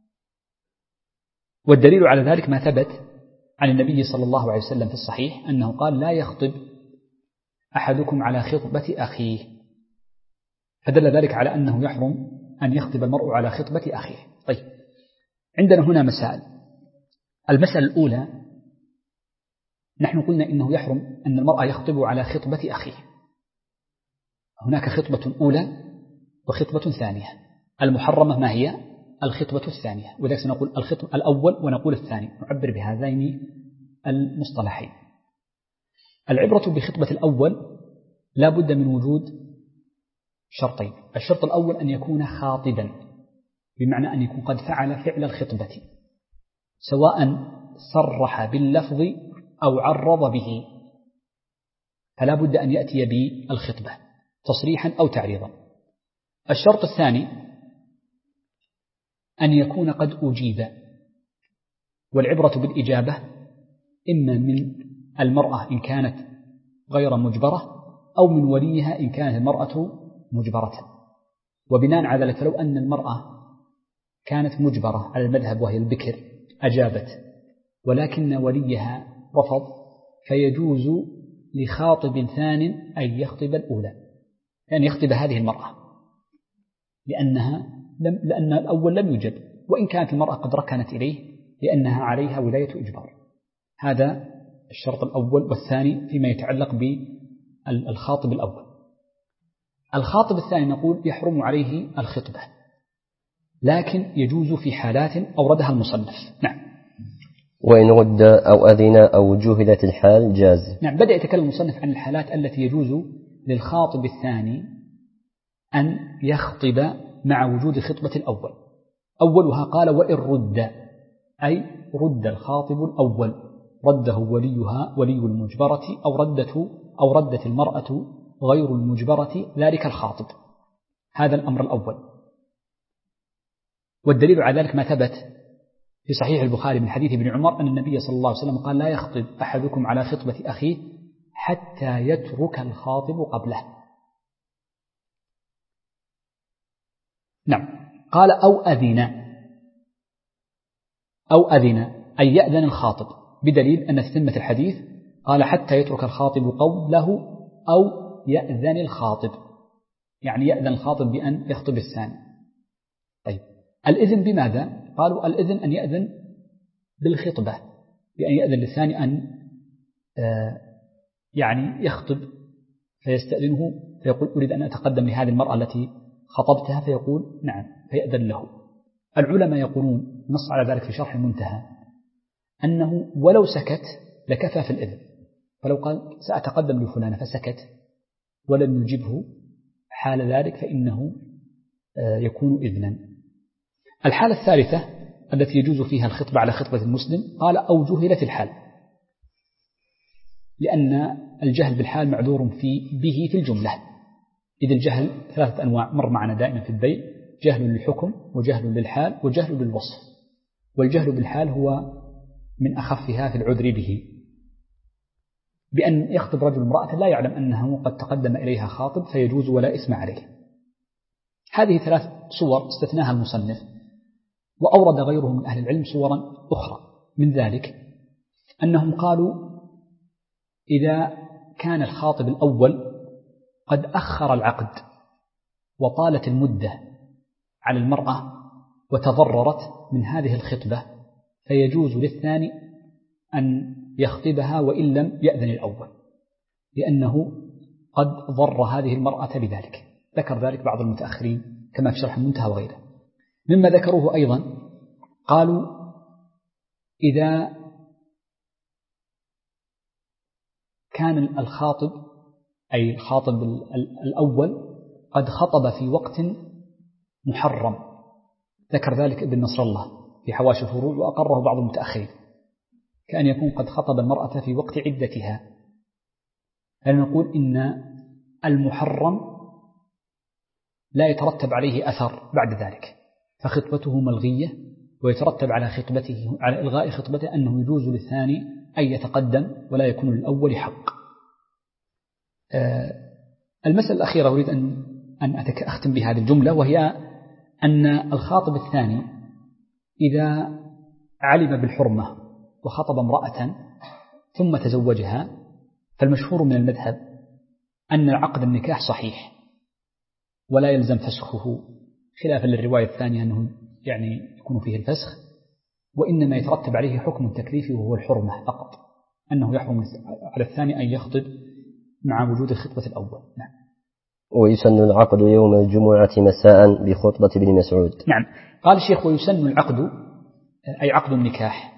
[SPEAKER 2] والدليل على ذلك ما ثبت عن النبي صلى الله عليه وسلم في الصحيح أنه قال لا يخطب أحدكم على خطبة أخيه، فدل ذلك على أنه يحرم أن يخطب المرء على خطبة أخيه. طيب، عندنا هنا مسائل. المسألة الأولى، نحن قلنا إنه يحرم أن المرأة يخطب على خطبة أخيه. هناك خطبة أولى وخطبة ثانية. المحرمة ما هي؟ الخطبة الثانية، ولذلك سنقول الخطبة الأول ونقول الثاني، نعبر بهذين المصطلحين. العبرة بخطبة الأول لا بد من وجود شرطين. الشرط الأول أن يكون خاطبا، بمعنى أن يكون قد فعل فعل الخطبة، سواء صرح باللفظ أو عرض به، فلا بد أن يأتي بالخطبة تصريحا أو تعريضا. الشرط الثاني أن يكون قد أجيب، والعبرة بالإجابة إما من المرأة إن كانت غير مجبرة أو من وليها إن كانت المرأة مجبرة. وبناء على ذلك فلو أن المرأة كانت مجبرة على المذهب وهي البكر أجابت ولكن وليها رفض، فيجوز لخاطب ثان أن يخطب الأولى، يعني يخطب هذه المرأة، لأن الأول لم يجب، وإن كانت المرأة قد ركنت إليه لأنها عليها ولاية إجبار. هذا الشرط الأول. والثاني فيما يتعلق بالخاطب الأول. الخاطب الثاني نقول يحرم عليه الخطبة، لكن يجوز في حالات أوردها المصنف. نعم.
[SPEAKER 1] وإن رد أو أذن أو جهلت الحال جاز.
[SPEAKER 2] نعم، بدأ يتكلم المصنف عن الحالات التي يجوز للخاطب الثاني أن يخطب مع وجود خطبة الأول. أولها قال وإن رد، أي رد الخاطب الأول، رده ولي المجبرة أو ردت المرأة غير المجبرة ذلك الخاطب. هذا الأمر الأول. والدليل على ذلك ما ثبت في صحيح البخاري من حديث ابن عمر أن النبي صلى الله عليه وسلم قال لا يخطب أحدكم على خطبة أخيه حتى يترك الخاطب قبله. نعم. قال أو أذن أي يأذن الخاطب، بدليل أن في ثمة الحديث قال حتى يترك الخاطب قبله أو يأذن الخاطب، يعني يأذن الخاطب بأن يخطب الثاني. طيب، الإذن بماذا؟ قالوا الإذن أن يأذن بالخطبة، بأن يأذن للثاني أن يعني يخطب، فيستأذنه فيقول أريد أن أتقدم لهذه المرأة التي خطبتها، فيقول نعم، فيأذن له. العلماء يقولون نص على ذلك في شرح المنتهى أنه ولو سكت لكفى في الإذن، فلو قال سأتقدم لفلانة فسكت ولم يجبه حال ذلك فإنه يكون إذنا. الحالة الثالثة التي يجوز فيها الخطبة على خطبة المسلم قال أو جهلت الحال، لأن الجهل بالحال معذور به في الجملة، إذ الجهل 3 أنواع مر معنا دائما في البيع: جهل للحكم وجهل للحال وجهل للوصف. والجهل بالحال هو من أخفها في العذر به، بأن يخطب رجل امرأة لا يعلم أنه قد تقدم إليها خاطب فيجوز ولا إثم عليه. هذه 3 صور استثناها المصنف، وأورد غيره من أهل العلم صورا أخرى. من ذلك أنهم قالوا إذا كان الخاطب الأول قد أخر العقد وطالت المدة على المرأة وتضررت من هذه الخطبة، فيجوز للثاني أن يخطبها وإن لم يأذن الأول، لأنه قد ضر هذه المرأة بذلك. ذكر ذلك بعض المتأخرين كما في شرح المنتهى وغيره. مما ذكروه أيضا قالوا إذا كان الخاطب أي الخاطب الأول قد خطب في وقت محرم، ذكر ذلك ابن نصر الله في حواشي الفروع وأقره بعض المتأخرين، كأن يكون قد خطب المرأة في وقت عدتها، فنقول إن المحرم لا يترتب عليه أثر بعد ذلك، فخطبته ملغية، ويترتب على خطبته على إلغاء خطبته أنه يجوز للثاني أن يتقدم ولا يكون للأول حق. المسألة الأخيرة أريد أن أختم بهذه الجملة، وهي أن الخاطب الثاني إذا علم بالحرمة وخطب امرأة ثم تزوجها، فالمشهور من المذهب أن عقد النكاح صحيح ولا يلزم فسخه، خلافا للرواية الثانية أنه يعني يكون فيه الفسخ، وإنما يترتب عليه حكم تكليفي وهو الحرمة فقط، أنه يحرم على الثاني أن يخطب مع وجود الخطبة الأول. نعم.
[SPEAKER 1] ويسن العقد يوم الجمعة مساء بخطبة ابن مسعود.
[SPEAKER 2] نعم. قال الشيخ ويسن العقد أي عقد النكاح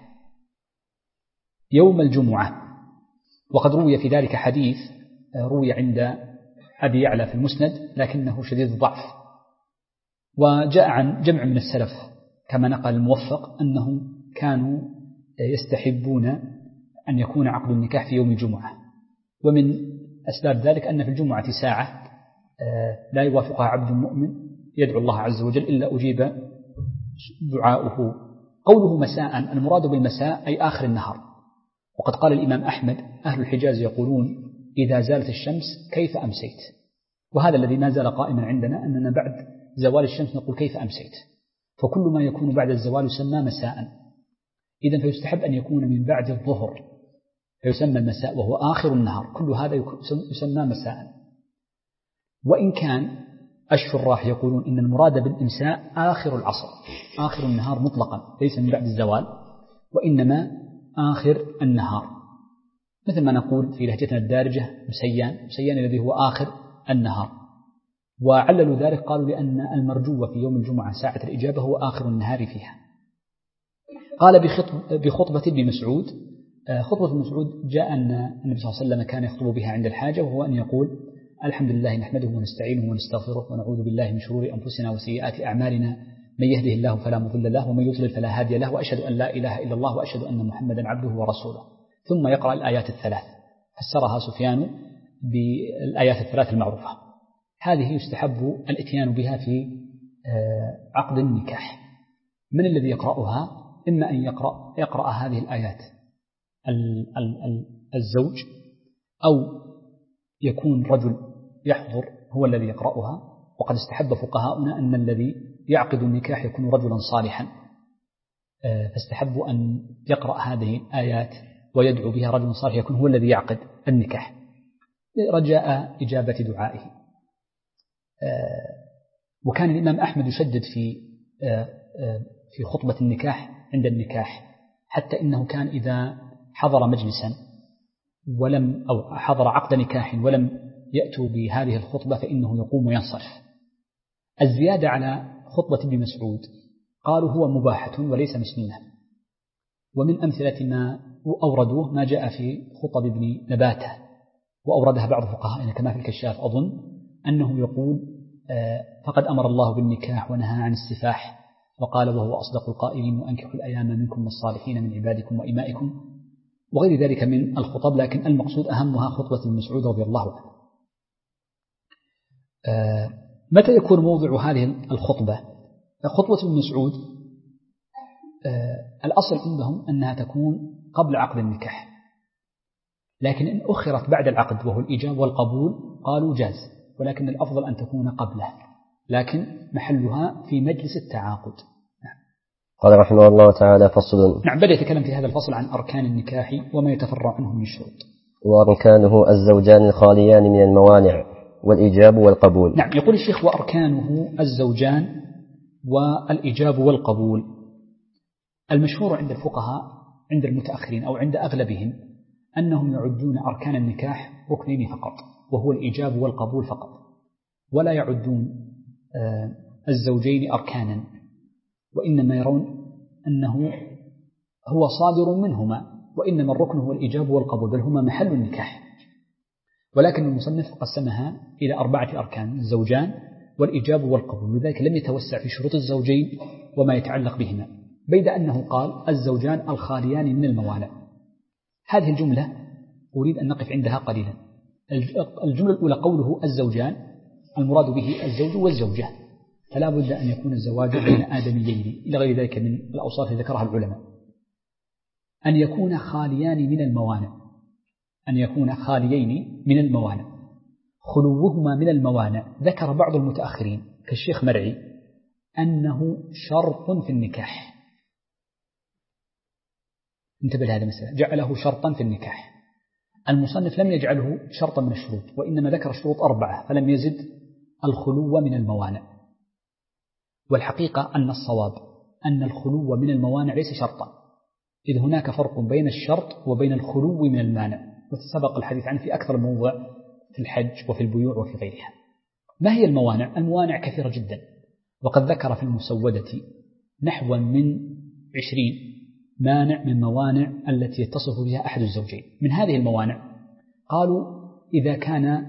[SPEAKER 2] يوم الجمعة، وقد روي في ذلك حديث روي عند أبي يعلى في المسند لكنه شديد الضعف، وجاء عن جمع من السلف كما نقل الموفق أنهم كانوا يستحبون أن يكون عقد النكاح في يوم الجمعة، ومن أسباب ذلك أن في الجمعة ساعة لا يوافقها عبد مؤمن يدعو الله عز وجل إلا أجيب دعاؤه. قوله مساء المراد بالمساء أي آخر النهار، وقد قال الإمام أحمد أهل الحجاز يقولون إذا زالت الشمس كيف أمسيت، وهذا الذي ما زال قائما عندنا أننا بعد زوال الشمس نقول كيف أمسيت، فكل ما يكون بعد الزوال يسمى مساء. إذن فيستحب أن يكون من بعد الظهر فيسمى المساء وهو آخر النهار، كل هذا يسمى مساء. وإن كان الشراح يقولون إن المراد بالإمساء آخر العصر، آخر النهار مطلقا، ليس من بعد الزوال وإنما آخر النهار، مثل ما نقول في لهجتنا الدارجة مسيان الذي هو آخر النهار. وعللوا ذلك قالوا لأن المرجو في يوم الجمعة ساعة الإجابة هو آخر النهار فيها. قال بخطبة ابن مسعود، خطبة ابن مسعود جاء أن النبي صلى الله عليه وسلم كان يخطب بها عند الحاجة، وهو أن يقول الحمد لله نحمده ونستعينه ونستغفره ونعوذ بالله من شرور أنفسنا وسيئات أعمالنا، من يهده الله فلا مضل له ومن يضلل فلا هادي له، وأشهد أن لا إله إلا الله وأشهد أن محمدا عبده ورسوله، ثم يقرأ الآيات الثلاث فسرها سفيان بالآيات الثلاث المعروفة. هذه يستحب الاتيان بها في عقد النكاح. من الذي يقرأها؟ إما أن يقرأ هذه الآيات الزوج، أو يكون رجل يحضر هو الذي يقرأها، وقد استحب فقهاؤنا أن الذي يعقد النكاح يكون رجلا صالحا، فاستحبوا أن يقرأ هذه الآيات ويدعو بها رجل صالح يكون هو الذي يعقد النكاح رجاء إجابة دعائه. وكان الإمام أحمد يشدد في خطبة النكاح عند النكاح، حتى إنه كان إذا حضر مجلسا أو حضر عقد نكاح ولم يأتوا بهذه الخطبة فإنه يقوم وينصرف. الزيادة على خطبة ابن مسعود قالوا هو مباحة وليس مسنونة، ومن أمثلة ما أوردوه ما جاء في خطب ابن نباتة، وأوردها بعض فقهائنا كما في الكشاف أظن، أنه يقول فقد أمر الله بالنكاح ونهى عن السفاح، وقال وهو أصدق القائلين وأنكحوا الأيام منكم والصالحين من عبادكم وإمائكم، وغير ذلك من الخطب، لكن المقصود أهمها خطبة ابن مسعود رضي الله عنه. متى يكون موضع هذه الخطبة؟ خطبة ابن مسعود الأصل عندهم أنها تكون قبل عقد النكاح، لكن إن أخرت بعد العقد وهو الإيجاب والقبول قالوا جاز، ولكن الأفضل أن تكون قبله، لكن محلها في مجلس التعاقد.
[SPEAKER 1] قال رحمه الله تعالى فصل.
[SPEAKER 2] نعم، بدأ يتكلم في هذا الفصل عن أركان النكاح وما يتفرع عنه من الشروط.
[SPEAKER 1] وأركانه الزوجان الخاليان من الموانع والإيجاب والقبول.
[SPEAKER 2] نعم، يقول الشيخ وأركانه الزوجان والإيجاب والقبول. المشهور عند الفقهاء عند المتأخرين أو عند أغلبهم أنهم يعدون أركان النكاح ركنين فقط، وهو الإيجاب والقبول فقط، ولا يعدون الزوجين أركانا، وإنما يرون أنه هو صادر منهما، وإنما الركن هو الإيجاب والقبول، بل هما محل النكاح. ولكن المصنف قسمها إلى 4 أركان: الزوجان والإيجاب والقبول، لذلك لم يتوسع في شروط الزوجين وما يتعلق بهما، بيد أنه قال الزوجان الخاليان من الموانع. هذه الجملة أريد أن نقف عندها قليلا. الجملة الأولى قوله الزوجان، المراد به الزوج والزوجة، فلا بد أن يكون الزواج بين آدميين إلى غير ذلك من الأوصاف التي ذكرها العلماء. أن يكون خاليان من الموانع، أن يكون خاليين من الموانع، خلوهما من الموانع ذكر بعض المتأخرين كالشيخ مرعي أنه شرط في النكاح. انتبه لهذا المسألة، جعله شرطا في النكاح. المصنف لم يجعله شرطا من الشروط، وإنما ذكر شروط 4 فلم يزد الخلو من الموانع. والحقيقة أن الصواب أن الخلو من الموانع ليس شرطا، إذ هناك فرق بين الشرط وبين الخلو من المانع، وسبق الحديث عنه في أكثر من موضع في الحج وفي البيوع وفي غيرها. ما هي الموانع؟ الموانع كثيرة جدا، وقد ذكر في المسودة نحو من 20 مانع من موانع التي يتصف بها أحد الزوجين. من هذه الموانع قالوا إذا كان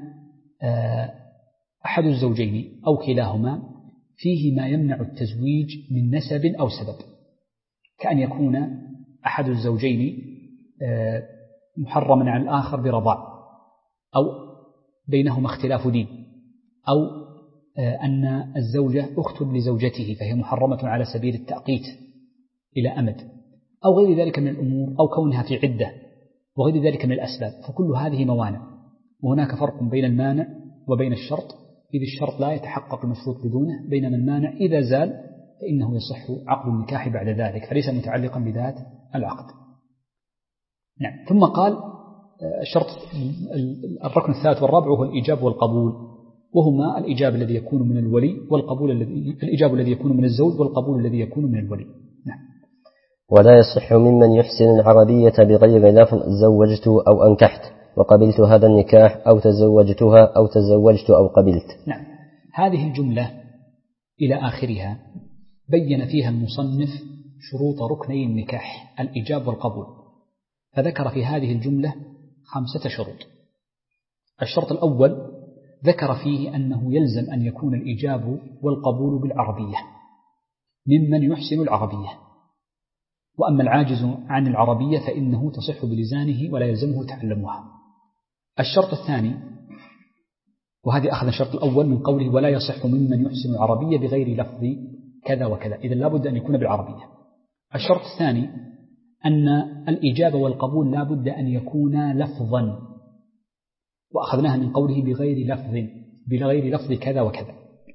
[SPEAKER 2] أحد الزوجين أو كلاهما فيه ما يمنع التزويج من نسب أو سبب، كأن يكون أحد الزوجين محرما على الآخر برضاع، أو بينهما اختلاف دين، أو أن الزوجة أخت لزوجته فهي محرمة على سبيل التأقيت إلى أمد، أو غير ذلك من الأمور، أو كونها في عدة وغير ذلك من الأسباب، فكل هذه موانع. وهناك فرق بين المانع وبين الشرط، إذ الشرط لا يتحقق المشروط بدونه، بينما المانع إذا زال فإنه يصح عقد النكاح بعد ذلك، فليس متعلقا بذات العقد. نعم. ثم قال الشرط الركن الثالث والرابع هو الإيجاب والقبول، وهما الإيجاب الذي يكون من الولي والقبول الإيجاب الذي يكون من الزوج والقبول الذي يكون من الولي. نعم.
[SPEAKER 1] ولا يصح ممن يحسن العربية بغير لفظ زوجت أو أنكحت وقبلت هذا النكاح أو تزوجتها أو تزوجت أو قبلت.
[SPEAKER 2] نعم. هذه الجملة إلى آخرها بين فيها المصنف شروط ركني النكاح الإيجاب والقبول، فذكر في هذه الجملة 5 شروط. الشرط الأول ذكر فيه أنه يلزم أن يكون الإيجاب والقبول بالعربية ممن يحسن العربية، وأما العاجز عن العربية فإنه تصح بلسانه ولا يلزمه تعلمها. الشرط الثاني، وهذه أخذ الشرط الأول من قوله ولا يصح ممن يحسن العربية بغير لفظ كذا وكذا، إذن لا بد أن يكون بالعربية. الشرط الثاني أن الإجابة والقبول لا بد أن يكون لفظا، وأخذناها من قوله بغير لفظ كذا وكذا.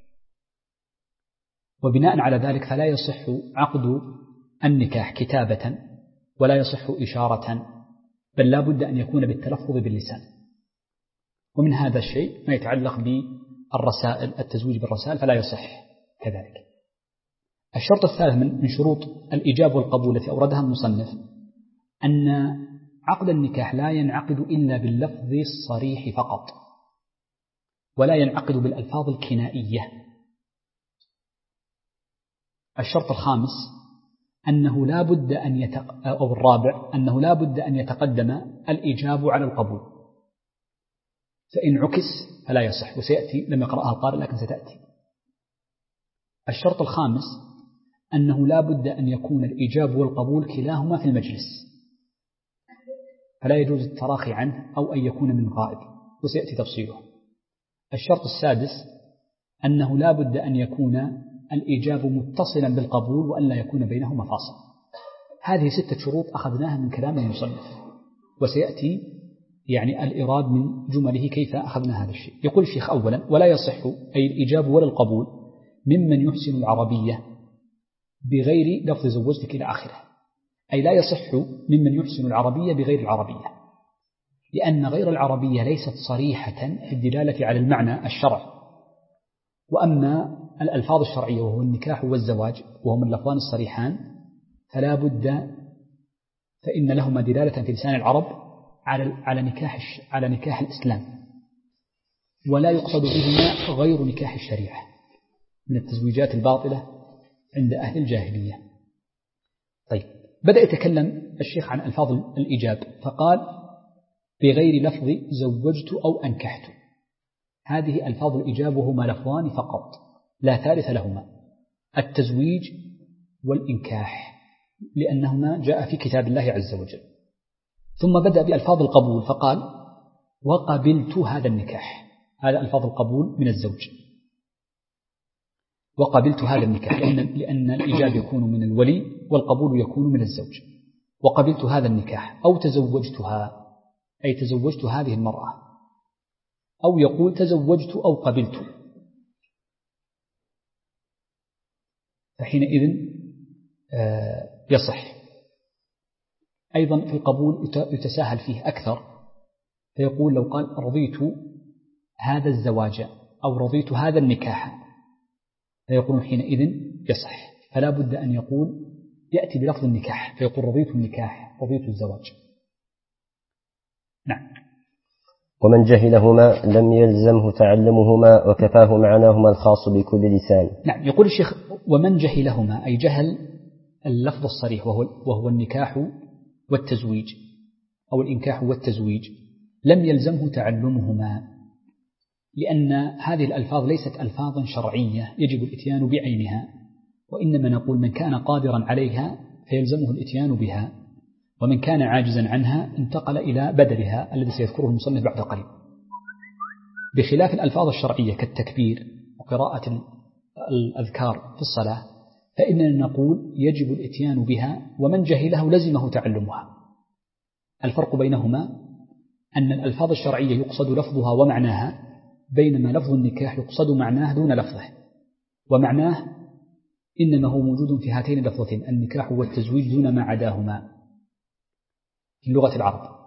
[SPEAKER 2] وبناء على ذلك فلا يصح عقد النكاح كتابة ولا يصح إشارة، بل لا بد أن يكون بالتلفظ باللسان. ومن هذا الشيء ما يتعلق بالرسائل، التزويج بالرسائل فلا يصح كذلك. الشرط الثالث من شروط الإجابة والقبول التي أوردها المصنف أن عقد النكاح لا ينعقد إلا باللفظ الصريح فقط، ولا ينعقد بالألفاظ الكنائية. الشرط الخامس أنه لا بد أو الرابع أنه لا بد أن يتقدم الإجاب على القبول، فإن عكس فلا يصح، وسيأتي لما قرأها القارئ لكن ستأتي. الشرط الخامس أنه لا بد أن يكون الإجاب والقبول كلاهما في المجلس، فلا يجوز التراخي عنه أو أن يكون من غائب، وسيأتي تفصيله. الشرط السادس أنه لا بد أن يكون الإجاب متصلا بالقبول وأن لا يكون بينهما فاصل. هذه 6 شروط أخذناها من كلام المصنف، وسيأتي يعني الإراد من جمله كيف أخذنا هذا الشيء. يقول الشيخ أولا ولا يصح أي الإجاب ولا القبول ممن يحسن العربية بغير لفظ زوجتك إلى آخره، أي لا يصح ممن يحسن العربية بغير العربية، لأن غير العربية ليست صريحة في الدلالة على المعنى الشرعي. وأما الألفاظ الشرعية وهو النكاح والزواج وهما اللفظان الصريحان فلا بد فإن لهما دلالة في لسان العرب على نكاح الإسلام، ولا يقصد بهما غير نكاح الشريعة من التزويجات الباطلة عند أهل الجاهلية. طيب، بدأ يتكلم الشيخ عن ألفاظ الإيجاب فقال بغير لفظ زوجت أو أنكحت. هذه ألفاظ الإيجاب وهما لفظان فقط لا ثالث لهما، التزويج والإنكاح، لأنهما جاء في كتاب الله عز وجل. ثم بدأ بألفاظ القبول فقال وقبلت هذا النكاح. هذا ألفاظ القبول من الزوج، وقبلت هذا النكاح، لأن الإيجاب يكون من الولي والقبول يكون من الزوج. وقبلت هذا النكاح أو تزوجتها، أي تزوجت هذه المرأة، أو يقول تزوجت أو قبلت، فحينئذ يصح. أيضا في القبول يتساهل فيه أكثر، فيقول لو قال رضيت هذا الزواج أو رضيت هذا النكاح، فيقول حينئذ يصح. فلا بد أن يقول يأتي بلفظ النكاح فيقول رضيت النكاح رضيت الزواج. نعم.
[SPEAKER 1] ومن جهلهما لم يلزمه تعلمهما وكفاه معناهما الخاص بكل لسان.
[SPEAKER 2] نعم. يقول الشيخ ومن جهلهما أي جهل اللفظ الصريح وهو النكاح والتزويج أو الإنكاح والتزويج لم يلزمه تعلمهما، لأن هذه الألفاظ ليست ألفاظا شرعية يجب الإتيان بعينها، وإنما نقول من كان قادرا عليها فيلزمه الإتيان بها، ومن كان عاجزا عنها انتقل إلى بدلها الذي سيذكره المصنف بعد قليل. بخلاف الألفاظ الشرعية كالتكبير وقراءة الأذكار في الصلاة فإننا نقول يجب الإتيان بها، ومن جهله لزمه تعلمها. الفرق بينهما أن الألفاظ الشرعية يقصد لفظها ومعناها، بينما لفظ النكاح يقصد معناه دون لفظه، ومعناه إنما هو موجود في هاتين اللفظتين النكاح والتزويج دون ما عداهما في لغة العرب.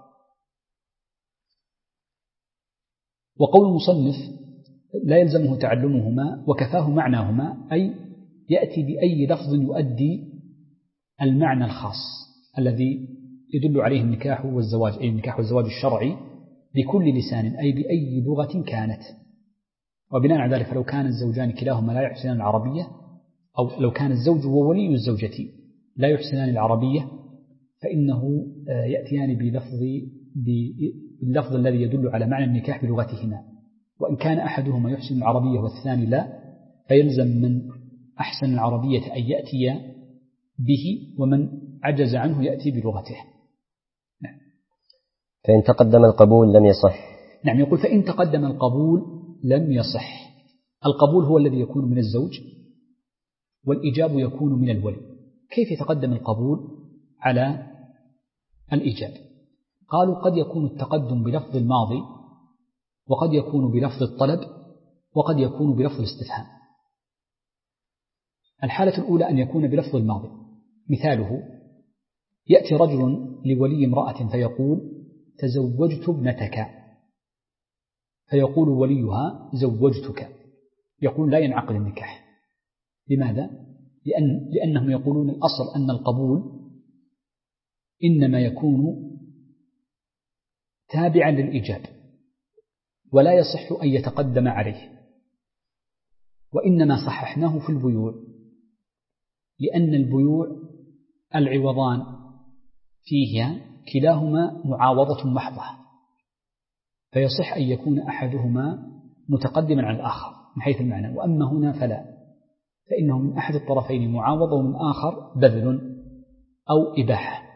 [SPEAKER 2] وقول المصنف لا يلزمه تعلمهما وكفاه معناهما، أي يأتي بأي لفظ يؤدي المعنى الخاص الذي يدل عليه النكاح والزواج، أي النكاح والزواج الشرعي بكل لسان، أي بأي لغة كانت. وبناء على ذلك فلو كان الزوجان كلاهما لا يحسنان العربية، أو لو كان الزوج وولي الزوجة لا يحسنان العربية، فإنه يأتيان باللفظ الذي يدل على معنى النكاح بلغتهما. وإن كان أحدهما يحسن العربية والثاني لا، فيلزم من أحسن العربية أن يأتي به، ومن عجز عنه يأتي بلغته. نعم.
[SPEAKER 1] فإن تقدم القبول لم يصح.
[SPEAKER 2] نعم. يقول فإن تقدم القبول لم يصح. القبول هو الذي يكون من الزوج، والإيجاب يكون من الولي. كيف يتقدم القبول على الإيجاب؟ قالوا قد يكون التقدم بلفظ الماضي، وقد يكون بلفظ الطلب، وقد يكون بلفظ الاستفهام. الحالة الأولى أن يكون بلفظ الماضي، مثاله يأتي رجل لولي امرأة فيقول تزوجت ابنتك، فيقول وليها زوجتك، يقول لا ينعقد النكاح. لماذا؟ لأنهم يقولون الأصل أن القبول إنما يكون تابعا للإيجاب ولا يصح أن يتقدم عليه، وإنما صححناه في البيوع، لأن البيوع العوضان فيها كلاهما معاوضة محضة، فيصح أن يكون أحدهما متقدما على الآخر من حيث المعنى. وأما هنا فلا، فإنه من أحد الطرفين معاوضة ومن آخر بذل أو إباحة،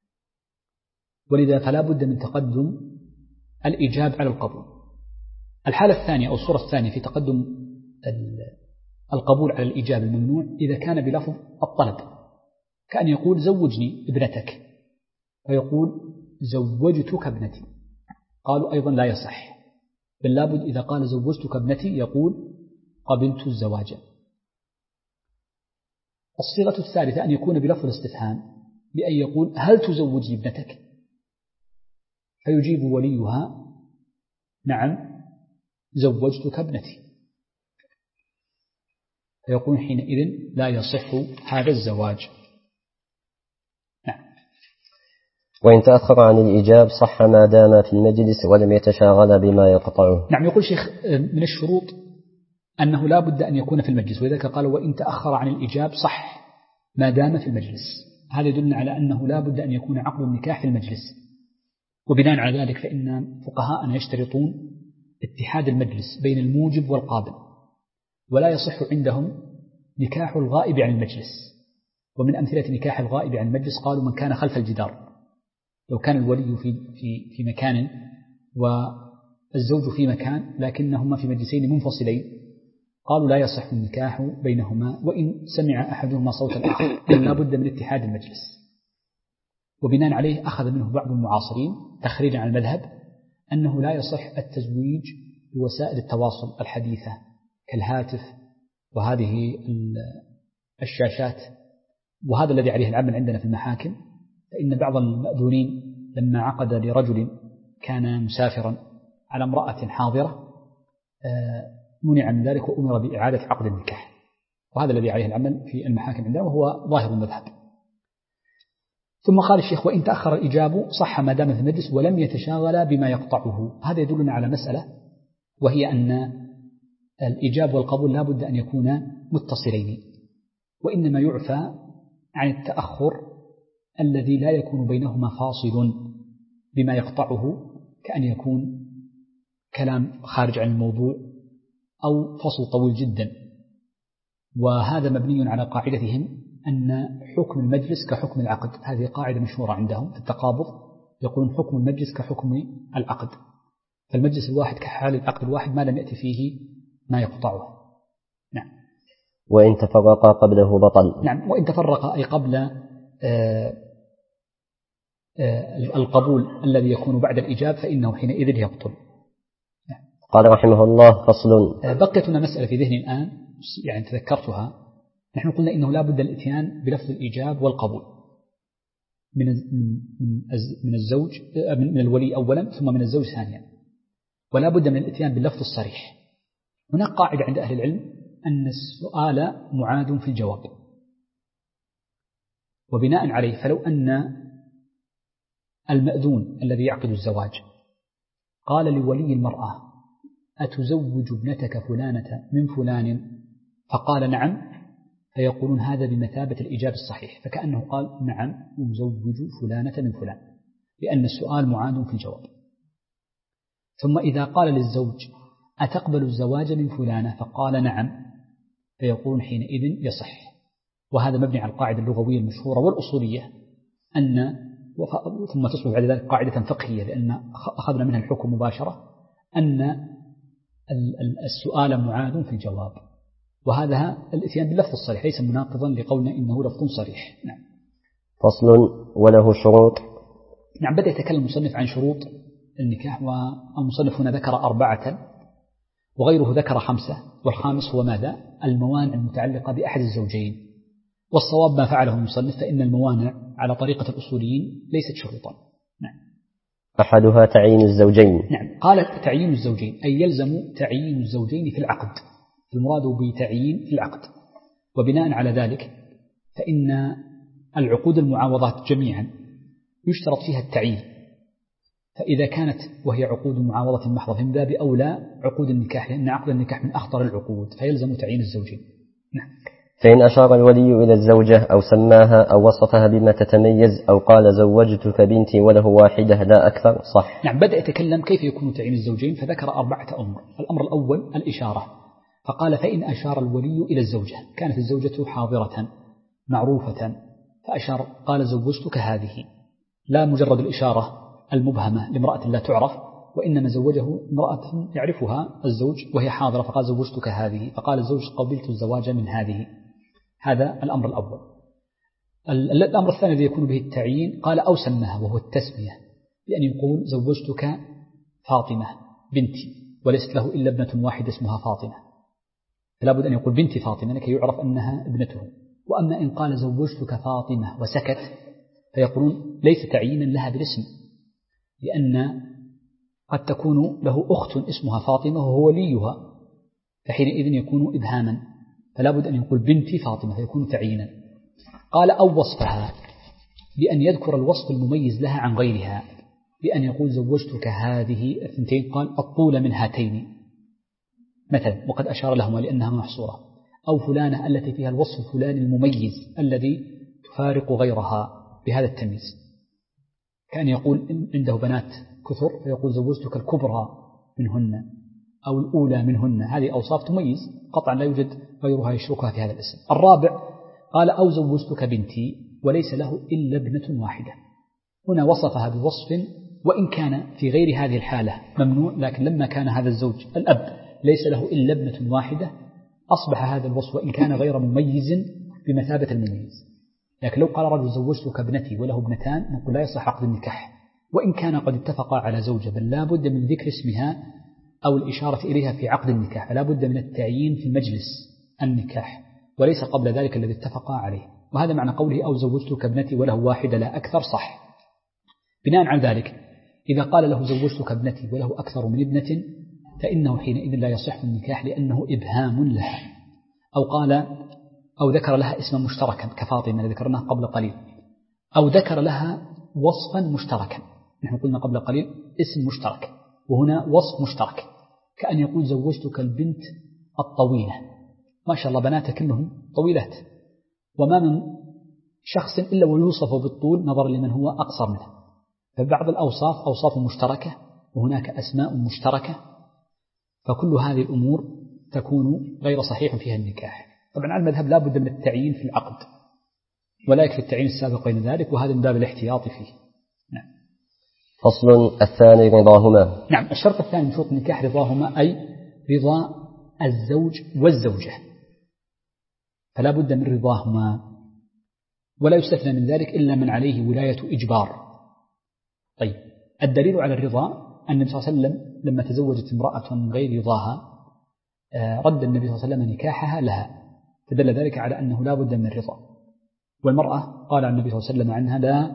[SPEAKER 2] ولذا فلا بد من تقدم الإيجاب على القبول. الحالة الثانية أو الصورة الثانية في تقدم القبول على الإيجاب الممنوع إذا كان بلفظ الطلب، كأن يقول زوجني ابنتك، فيقول زوجتك ابنتي، قالوا أيضا لا يصح، بل لابد إذا قال زوجتك ابنتي يقول قبلت الزواج. الصيغة الثالثة أن يكون بلفظ الاستفهام، بأن يقول هل تزوجي ابنتك، فيجيب وليها نعم زوجتك ابنتي، فيقول حينئذ لا يصح هذا الزواج. نعم.
[SPEAKER 1] وإن تأخر عن الإيجاب صح ما دام في المجلس ولم يتشاغل بما يقطعه.
[SPEAKER 2] نعم. يقول شيخ من الشروط أنه لا بد أن يكون في المجلس، ولذلك قال وإن تأخر عن الإيجاب صح ما دام في المجلس، هذا يدلنا على أنه لا بد أن يكون عقد النكاح في المجلس. وبناء على ذلك فإن فقهاءنا يشترطون اتحاد المجلس بين الموجب والقابل، ولا يصح عندهم نكاح الغائب عن المجلس. ومن أمثلة نكاح الغائب عن المجلس قالوا من كان خلف الجدار، لو كان الولي في مكان والزوج في مكان لكنهما في مجلسين منفصلين، قالوا لا يصح النكاح بينهما وإن سمع أحدهما صوت الآخر، بل لا بد من اتحاد المجلس. وبناء عليه أخذ منه بعض المعاصرين تخريجا عن المذهب أنه لا يصح التزويج بوسائل التواصل الحديثة كالهاتف وهذه الشاشات، وهذا الذي عليه العمل عندنا في المحاكم. فإن بعض المأذونين لما عقد لرجل كان مسافرا على امرأة حاضرة منع من ذلك وأمر بإعادة عقد النكاح، وهذا الذي عليه العمل في المحاكم عندنا وهو ظاهر المذهب. ثم قال الشيخ وإن تأخر الإجاب صح ما دام في المجلس ولم يتشاغل بما يقطعه. هذا يدلنا على مسألة، وهي أن الإجاب والقبول لا بد أن يكونا متصلين، وإنما يعفى عن التأخر الذي لا يكون بينهما فاصل بما يقطعه، كأن يكون كلام خارج عن الموضوع أو فصل طويل جدا. وهذا مبني على قاعدتهم أن حكم المجلس كحكم العقد. هذه قاعدة مشهورة عندهم في التقابض، يقولون حكم المجلس كحكم العقد، فالمجلس الواحد كحال العقد الواحد ما لم يأتي فيه ما يقطعه. نعم.
[SPEAKER 1] وإن تفرقا قبله بطل.
[SPEAKER 2] نعم، وإن تفرقا أي قبل القبول الذي يكون بعد الإجاب فإنه حينئذ يبطل. نعم.
[SPEAKER 1] قال رحمه الله فصل.
[SPEAKER 2] بقيت لنا مسألة في ذهني الآن يعني تذكرتها. نحن قلنا إنه لا بد الإتيان بلفظ الإيجاب والقبول من الزوج، من الولي أولا ثم من الزوج ثانيا، ولا بد من الإتيان باللفظ الصريح. هناك قاعدة عند أهل العلم أن السؤال معاد في الجواب، وبناء عليه فلو أن المأذون الذي يعقد الزواج قال لولي المرأة أتزوج ابنتك فلانة من فلان فقال نعم، فيقولون هذا بمثابة الإجابة الصحيح، فكأنه قال نعم يزوج فلانة من فلان، لأن السؤال معاد في الجواب. ثم إذا قال للزوج أتقبل الزواج من فلانة فقال نعم، فيقولون حينئذ يصح. وهذا مبني على القاعدة اللغوية المشهورة والأصولية ثم تصبح بعد ذلك قاعدة فقهية، لأن أخذنا منها الحكم مباشرة، أن السؤال معاد في الجواب، وهذا الإتيان باللفظ الصريح ليس مناقضا لقولنا إنه لفظ صريح. نعم.
[SPEAKER 1] فصل وله شروط.
[SPEAKER 2] نعم. بدأ يتكلم المصنف عن شروط النكاح، والمصنف هنا ذكر 4 وغيره ذكر 5، والخامس هو ماذا؟ الموانع المتعلقة بأحد الزوجين. والصواب ما فعله المصنف، فإن الموانع على طريقة الأصوليين ليست شروطا. نعم.
[SPEAKER 1] أحدها تعيين الزوجين.
[SPEAKER 2] نعم. قال تعيين الزوجين أي يلزم تعيين الزوجين في العقد، المراد بتعيين في العقد. وبناء على ذلك فإن العقود المعاوضات جميعا يشترط فيها التعيين، فإذا كانت وهي عقود معاوضة محضة فمن باب أولى عقود النكاح، لأن عقد النكاح من أخطر العقود، فيلزم تعيين الزوجين. نعم.
[SPEAKER 1] فإن أشار الولي إلى الزوجة أو سماها أو وصفها بما تتميز أو قال زوجتك بنتي وله واحدة لا أكثر صح.
[SPEAKER 2] نعم. بدأ يتكلم كيف يكون تعيين الزوجين، فذكر 4 أمور. الأمر الأول الإشارة، فقال فإن أشار الولي إلى الزوجة، كانت الزوجة حاضرة معروفة فأشار قال زوجتك هذه، لا مجرد الإشارة المبهمة لامرأة لا تعرف، وإنما زوجه امرأة يعرفها الزوج وهي حاضرة فقال زوجتك هذه، فقال الزوج قبلت الزواج من هذه. هذا الأمر الأول. الأمر الثاني الذي يكون به التعيين قال أو سمها، وهو التسمية، بأن يقول زوجتك فاطمة بنتي وليست له إلا ابنة واحدة اسمها فاطمة، فلا بد أن يقول بنتي فاطمة لكي يعرف أنها ابنته. وأما إن قال زوجتك فاطمة وسكت فيقولون ليس تعيينا لها بالاسم، لأن قد تكون له أخت اسمها فاطمة وهو وليها، فحينئذ يكون إبهاما، فلا بد أن يقول بنتي فاطمة فيكون تعيينا. قال أو وصفها، بأن يذكر الوصف المميز لها عن غيرها، بأن يقول زوجتك هذه 2 قال الطول من هاتين مثلا، وقد أشار لهما لأنها محصورة، أو فلانة التي فيها الوصف الفلاني المميز الذي تفارق غيرها بهذا التمييز، كأن يقول إن عنده بنات كثر فيقول زوجتك الكبرى منهن أو الأولى منهن. هذه أوصاف تميز قطعا لا يوجد غيرها يشركها في هذا الاسم. الرابع قال أو زوجتك بنتي وليس له إلا ابنة واحدة. هنا وصفها بوصف وإن كان في غير هذه الحالة ممنوع، لكن لما كان هذا الزوج الأب ليس له إلا ابنة واحدة أصبح هذا الوصف وإن كان غير مميز بمثابة المميز. لكن لو قال رجل زوجتك ابنتي وله ابنتان نقول لا يصح عقد النكاح وإن كان قد اتفقا على زوجة، بل لا بد من ذكر اسمها أو الإشارة إليها في عقد النكاح، فلا بد من التعيين في مجلس النكاح وليس قبل ذلك الذي اتفقا عليه. وهذا معنى قوله أو زوجتك ابنتي وله واحدة لا أكثر صح. بناء على ذلك إذا قال له زوجتك ابنتي وله أكثر من ابنة فإنه حينئذ لا يصح النكاح لأنه إبهام لها، أو قال أو ذكر لها اسما مشتركا كفاطمة الذي ذكرناه قبل قليل، أو ذكر لها وصفا مشتركا. نحن قلنا قبل قليل اسم مشترك وهنا وصف مشترك، كأن يقول زوجتك البنت الطويلة، ما شاء الله بناتك كلهم طويلات، وما من شخص إلا ويوصف بالطول نظرا لمن هو أقصر منه. فبعض الأوصاف أوصاف مشتركة وهناك أسماء مشتركة، فكل هذه الأمور تكون غير صحيح فيها النكاح. طبعا على المذهب لا بد من التعيين في العقد ولا يكفي التعيين السابق بين ذلك، وهذا من باب الاحتياط فيه. نعم.
[SPEAKER 1] فصل الثاني رضاهما.
[SPEAKER 2] نعم، الشرط الثاني من شروط النكاح رضاهما، أي رضا الزوج والزوجة، فلا بد من رضاهما، ولا يستثنى من ذلك إلا من عليه ولاية إجبار. طيب، الدليل على الرضا أن النبي صلى الله عليه وسلم لما تزوجت امرأة من غير رضاها رد النبي صلى الله عليه وسلم نكاحها لها، فدل ذلك على أنه لا بد من الرضا. والمرأة قال عن النبي صلى الله عليه وسلم عنها لا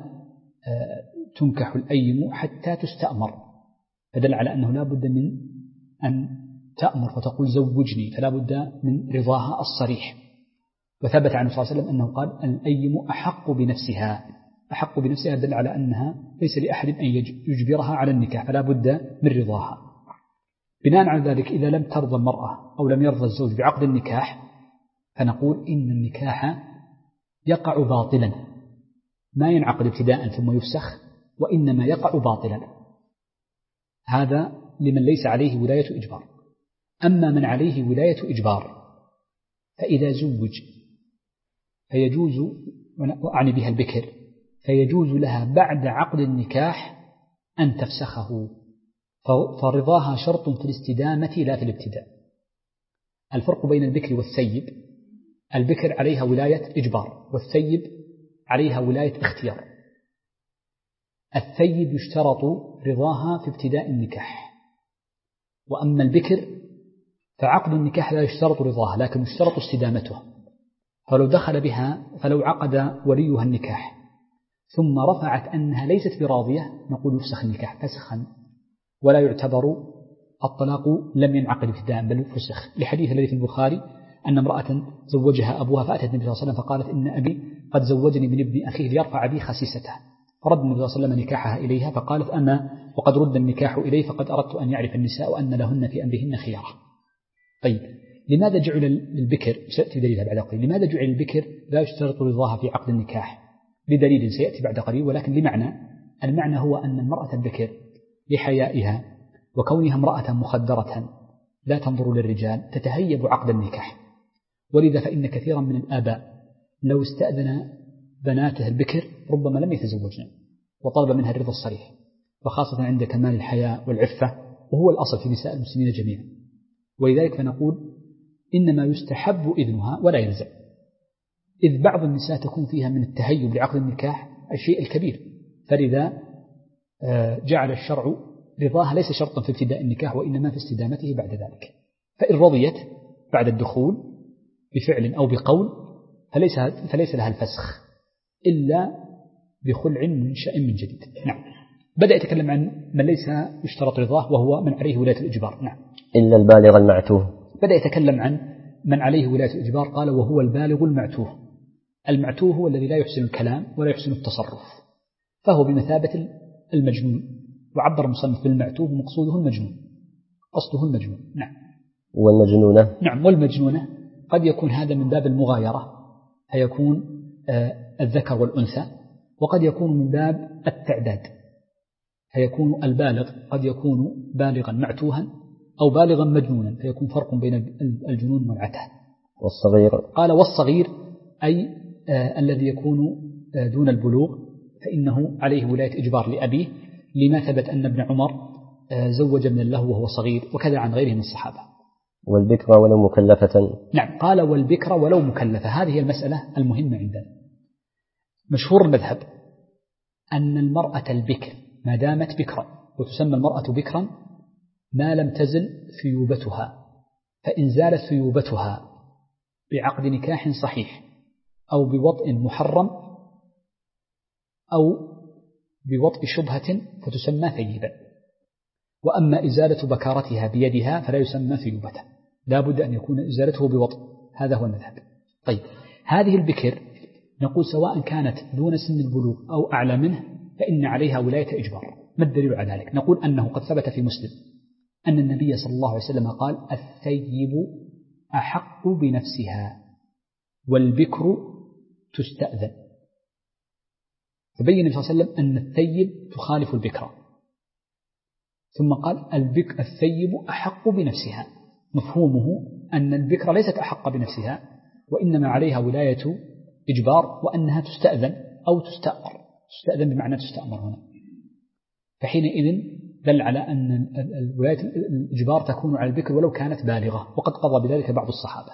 [SPEAKER 2] تنكح الأيم حتى تستأمر، فدل على أنه لا بد من أن تأمر فتقول زوجني، فلا بد من رضاها الصريح. وثبت عن النبي صلى الله عليه وسلم أنه قال الأيم أحق بنفسها، أحق بنفسها دل على أنها ليس لأحد أن يجبرها على النكاح، فلا بد من رضاها. بناء على ذلك إذا لم ترضى المرأة أو لم يرضى الزوج بعقد النكاح فنقول إن النكاح يقع باطلا، ما ينعقد ابتداء ثم يفسخ، وإنما يقع باطلا. هذا لمن ليس عليه ولاية إجبار. أما من عليه ولاية إجبار فإذا زوج فيجوز، وأعني بها البكر، فيجوز لها بعد عقد النكاح أن تفسخه، فرضاها شرط في الاستدامة لا في الابتداء. الفرق بين البكر والثيب، البكر عليها ولاية إجبار والثيب عليها ولاية اختيار. الثيب يشترط رضاها في ابتداء النكاح، وأما البكر فعقد النكاح لا يشترط رضاها لكن يشترط استدامته. فلو دخل بها، فلو عقد وليها النكاح ثم رفعت أنها ليست براضية نقول يفسخ النكاح فسخا، ولا يعتبر الطلاق لم ينعقد ابتداء بل فسخ، لحديث الذي في البخاري أن امرأة زوجها أبوها فأتت النبي صلى الله عليه وسلم فقالت إن أبي قد زوجني من ابن أخيه ليرفع أبي خسيسته، فرد النبي صلى الله عليه وسلم نكاحها إليها، فقالت أما وقد رد النكاح إليه فقد أردت أن يعرف النساء أن لهن في أمرهن خيارة. طيب، لماذا جعل للبكر، سيأتي دليلها بعد قليل، لماذا جعل البكر لا يشترط رضاها في عقد النكاح؟ بدليل سيأتي بعد قليل، ولكن لمعنى. المعنى هو أن المرأة البكر لحيائها وكونها امرأة مخدرة لا تنظر للرجال تتهيب عقد النكاح، ولذا فإن كثيرا من الآباء لو استأذن بناته البكر ربما لم يتزوجن وطلب منها الرضا الصريح، وخاصة عند كمال الحياء والعفة، وهو الأصل في نساء المسلمين جميعا. ولذلك فنقول إنما يستحب إذنها ولا يلزم، إذ بعض النساء تكون فيها من التهيب لعقد النكاح الشيء الكبير، فلذا جعل الشرع رضاها ليس شرطا في ابتداء النكاح وإنما في استدامته بعد ذلك. فإن رضيت بعد الدخول بفعل أو بقول فليس لها الفسخ إلا بخلع منشأ من جديد. نعم. بدأ يتكلم عن من ليس يشترط رضاه وهو من عليه ولاية الإجبار. نعم.
[SPEAKER 1] إلا البالغ المعتوه.
[SPEAKER 2] بدأ يتكلم عن من عليه ولاية الإجبار، قال وهو البالغ المعتوه. المعتوه هو الذي لا يحسن الكلام ولا يحسن التصرف، فهو بمثابة المجنون، وعبر المصنف بالمعتوه مقصوده المجنون، قصده المجنون. نعم.
[SPEAKER 1] والمجنونة.
[SPEAKER 2] نعم، والمجنونة قد يكون هذا من باب المغايرة، فيكون الذكر والأنثى، وقد يكون من باب التعداد، فيكون البالغ قد يكون بالغا معتوها أو بالغا مجنونا، فيكون فرق بين الجنون والعته.
[SPEAKER 1] والصغير
[SPEAKER 2] قال والصغير أي الذي يكون دون البلوغ، فإنه عليه ولاية إجبار لأبيه، لما ثبت أن ابن عمر زوج من له وهو صغير، وكذا عن غيره من الصحابة.
[SPEAKER 1] والبكر ولو مكلفة.
[SPEAKER 2] نعم، قال والبكر ولو مكلفة. هذه المسألة المهمة عندنا. مشهور المذهب أن المرأة البكر ما دامت بكرا، وتسمى المرأة بكرا ما لم تزل ثيوبتها، فإن زالت ثيوبتها بعقد نكاح صحيح أو بوطء محرم أو بوطء شبهة فتسمى ثيبا. وأما إزالة بكارتها بيدها فلا يسمى ثيوبة، لا بد أن يكون إزالته بوطء. هذا هو المذهب. طيب، هذه البكر نقول سواء كانت دون سن البلوغ أو أعلى منه فإن عليها ولاية إجبار. ما الدليل على ذلك؟ نقول أنه قد ثبت في مسلم أن النبي صلى الله عليه وسلم قال الثيب أحق بنفسها والبكر تستأذن. فبين النبي صلى الله عليه وسلم أن الثيب تخالف البكر، ثم قال الثيب أحق بنفسها. مفهومه أن البكر ليست أحق بنفسها، وإنما عليها ولاية إجبار، وأنها تستأذن أو تستأمر. تستأذن بمعنى تستأمر هنا. فحينئذ دل على أن ولاية الإجبار تكون على البكر ولو كانت بالغة، وقد قضى بذلك بعض الصحابة.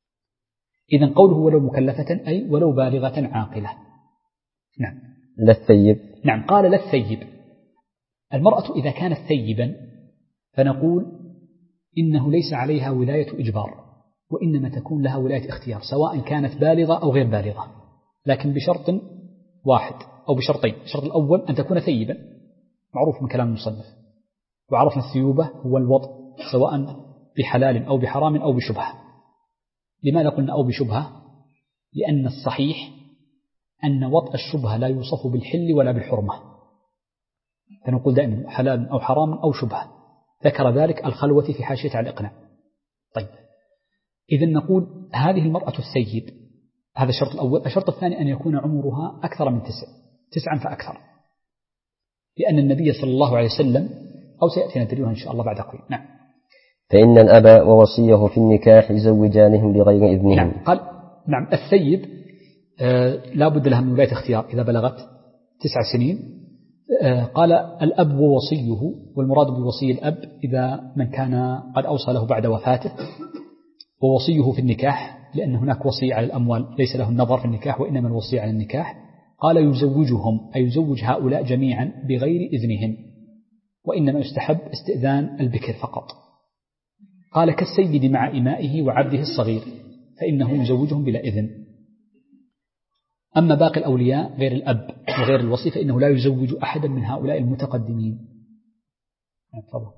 [SPEAKER 2] إذن قوله ولو مكلفة أي ولو بالغة عاقلة. نعم.
[SPEAKER 1] لا الثيب.
[SPEAKER 2] نعم، قال لا الثيب. المرأة إذا كانت ثيبا فنقول إنه ليس عليها ولاية إجبار، وإنما تكون لها ولاية اختيار، سواء كانت بالغة أو غير بالغة، لكن بشرط واحد أو بشرطين. الشرط الأول أن تكون ثيبا، معروف من كلام المصنف، وعرفنا الثيوبة هو الوطء سواء بحلال أو بحرام أو بشبهة. لماذا قلنا أو بشبهة؟ لأن الصحيح أن وطء الشبهة لا يوصف بالحل ولا بالحرمة، فنقول دائما حلال أو حرام أو شبهة. ذكر ذلك الخلوة في حاشية على الإقناع. طيب، إذن نقول هذه المرأة الثيب، هذا الشرط الأول. الشرط الثاني أن يكون عمرها أكثر من 9 فأكثر، لأن النبي صلى الله عليه وسلم، أو سيأتينا دليلها إن شاء الله بعد قليل. نعم.
[SPEAKER 1] فإن الأب ووصيه في النكاح يزوجانهم بغير إذنهم.
[SPEAKER 2] نعم. قال نعم الثيب لا بد لها من ولاية اختيار إذا بلغت 9 سنين. قال الأب ووصيه، والمراد بوصي الأب إذا من كان قد أوصى له بعد وفاته، ووصيه في النكاح لأن هناك وصي على الأموال ليس له النظر في النكاح، وإنما الوصي على النكاح. قال يزوجهم أي يزوج هؤلاء جميعا بغير إذنهم، وإنما يستحب استئذان البكر فقط. قال كالسيد مع إمائه وعبده الصغير فإنه يزوجهم بلا إذن. أما باقي الأولياء غير الأب وغير الوصي فإنه لا يزوج أحدا من هؤلاء المتقدمين. تفضل.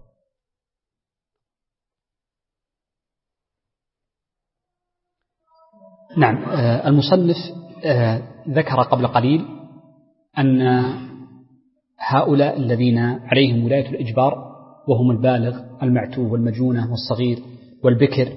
[SPEAKER 2] نعم. المصنف ذكر قبل قليل أن هؤلاء الذين عليهم ولاية الإجبار وهم البالغ المعتوه والمجونة والصغير والبكر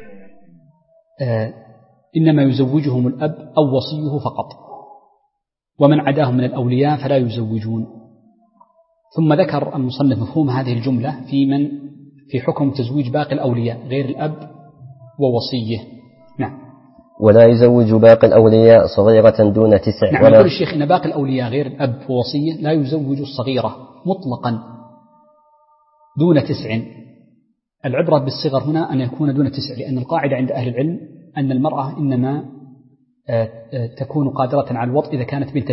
[SPEAKER 2] إنما يزوجهم الأب أو وصيه فقط، ومن عداهم من الأولياء فلا يزوجون. ثم ذكر المصنف مفهوم هذه الجملة في حكم تزويج باقي الأولياء غير الأب ووصيه. نعم.
[SPEAKER 1] ولا يزوج باقي الأولياء صغيرة دون 9.
[SPEAKER 2] نعم. يقول الشيخ إن باقي الأولياء غير الأب ووصيه لا يزوج الصغيرة مطلقا دون 9. العبرة بالصغر هنا أن يكون دون 9، لأن القاعدة عند أهل العلم أن المرأة إنما تكون قادرة على الوطء إذا كانت بنت 9،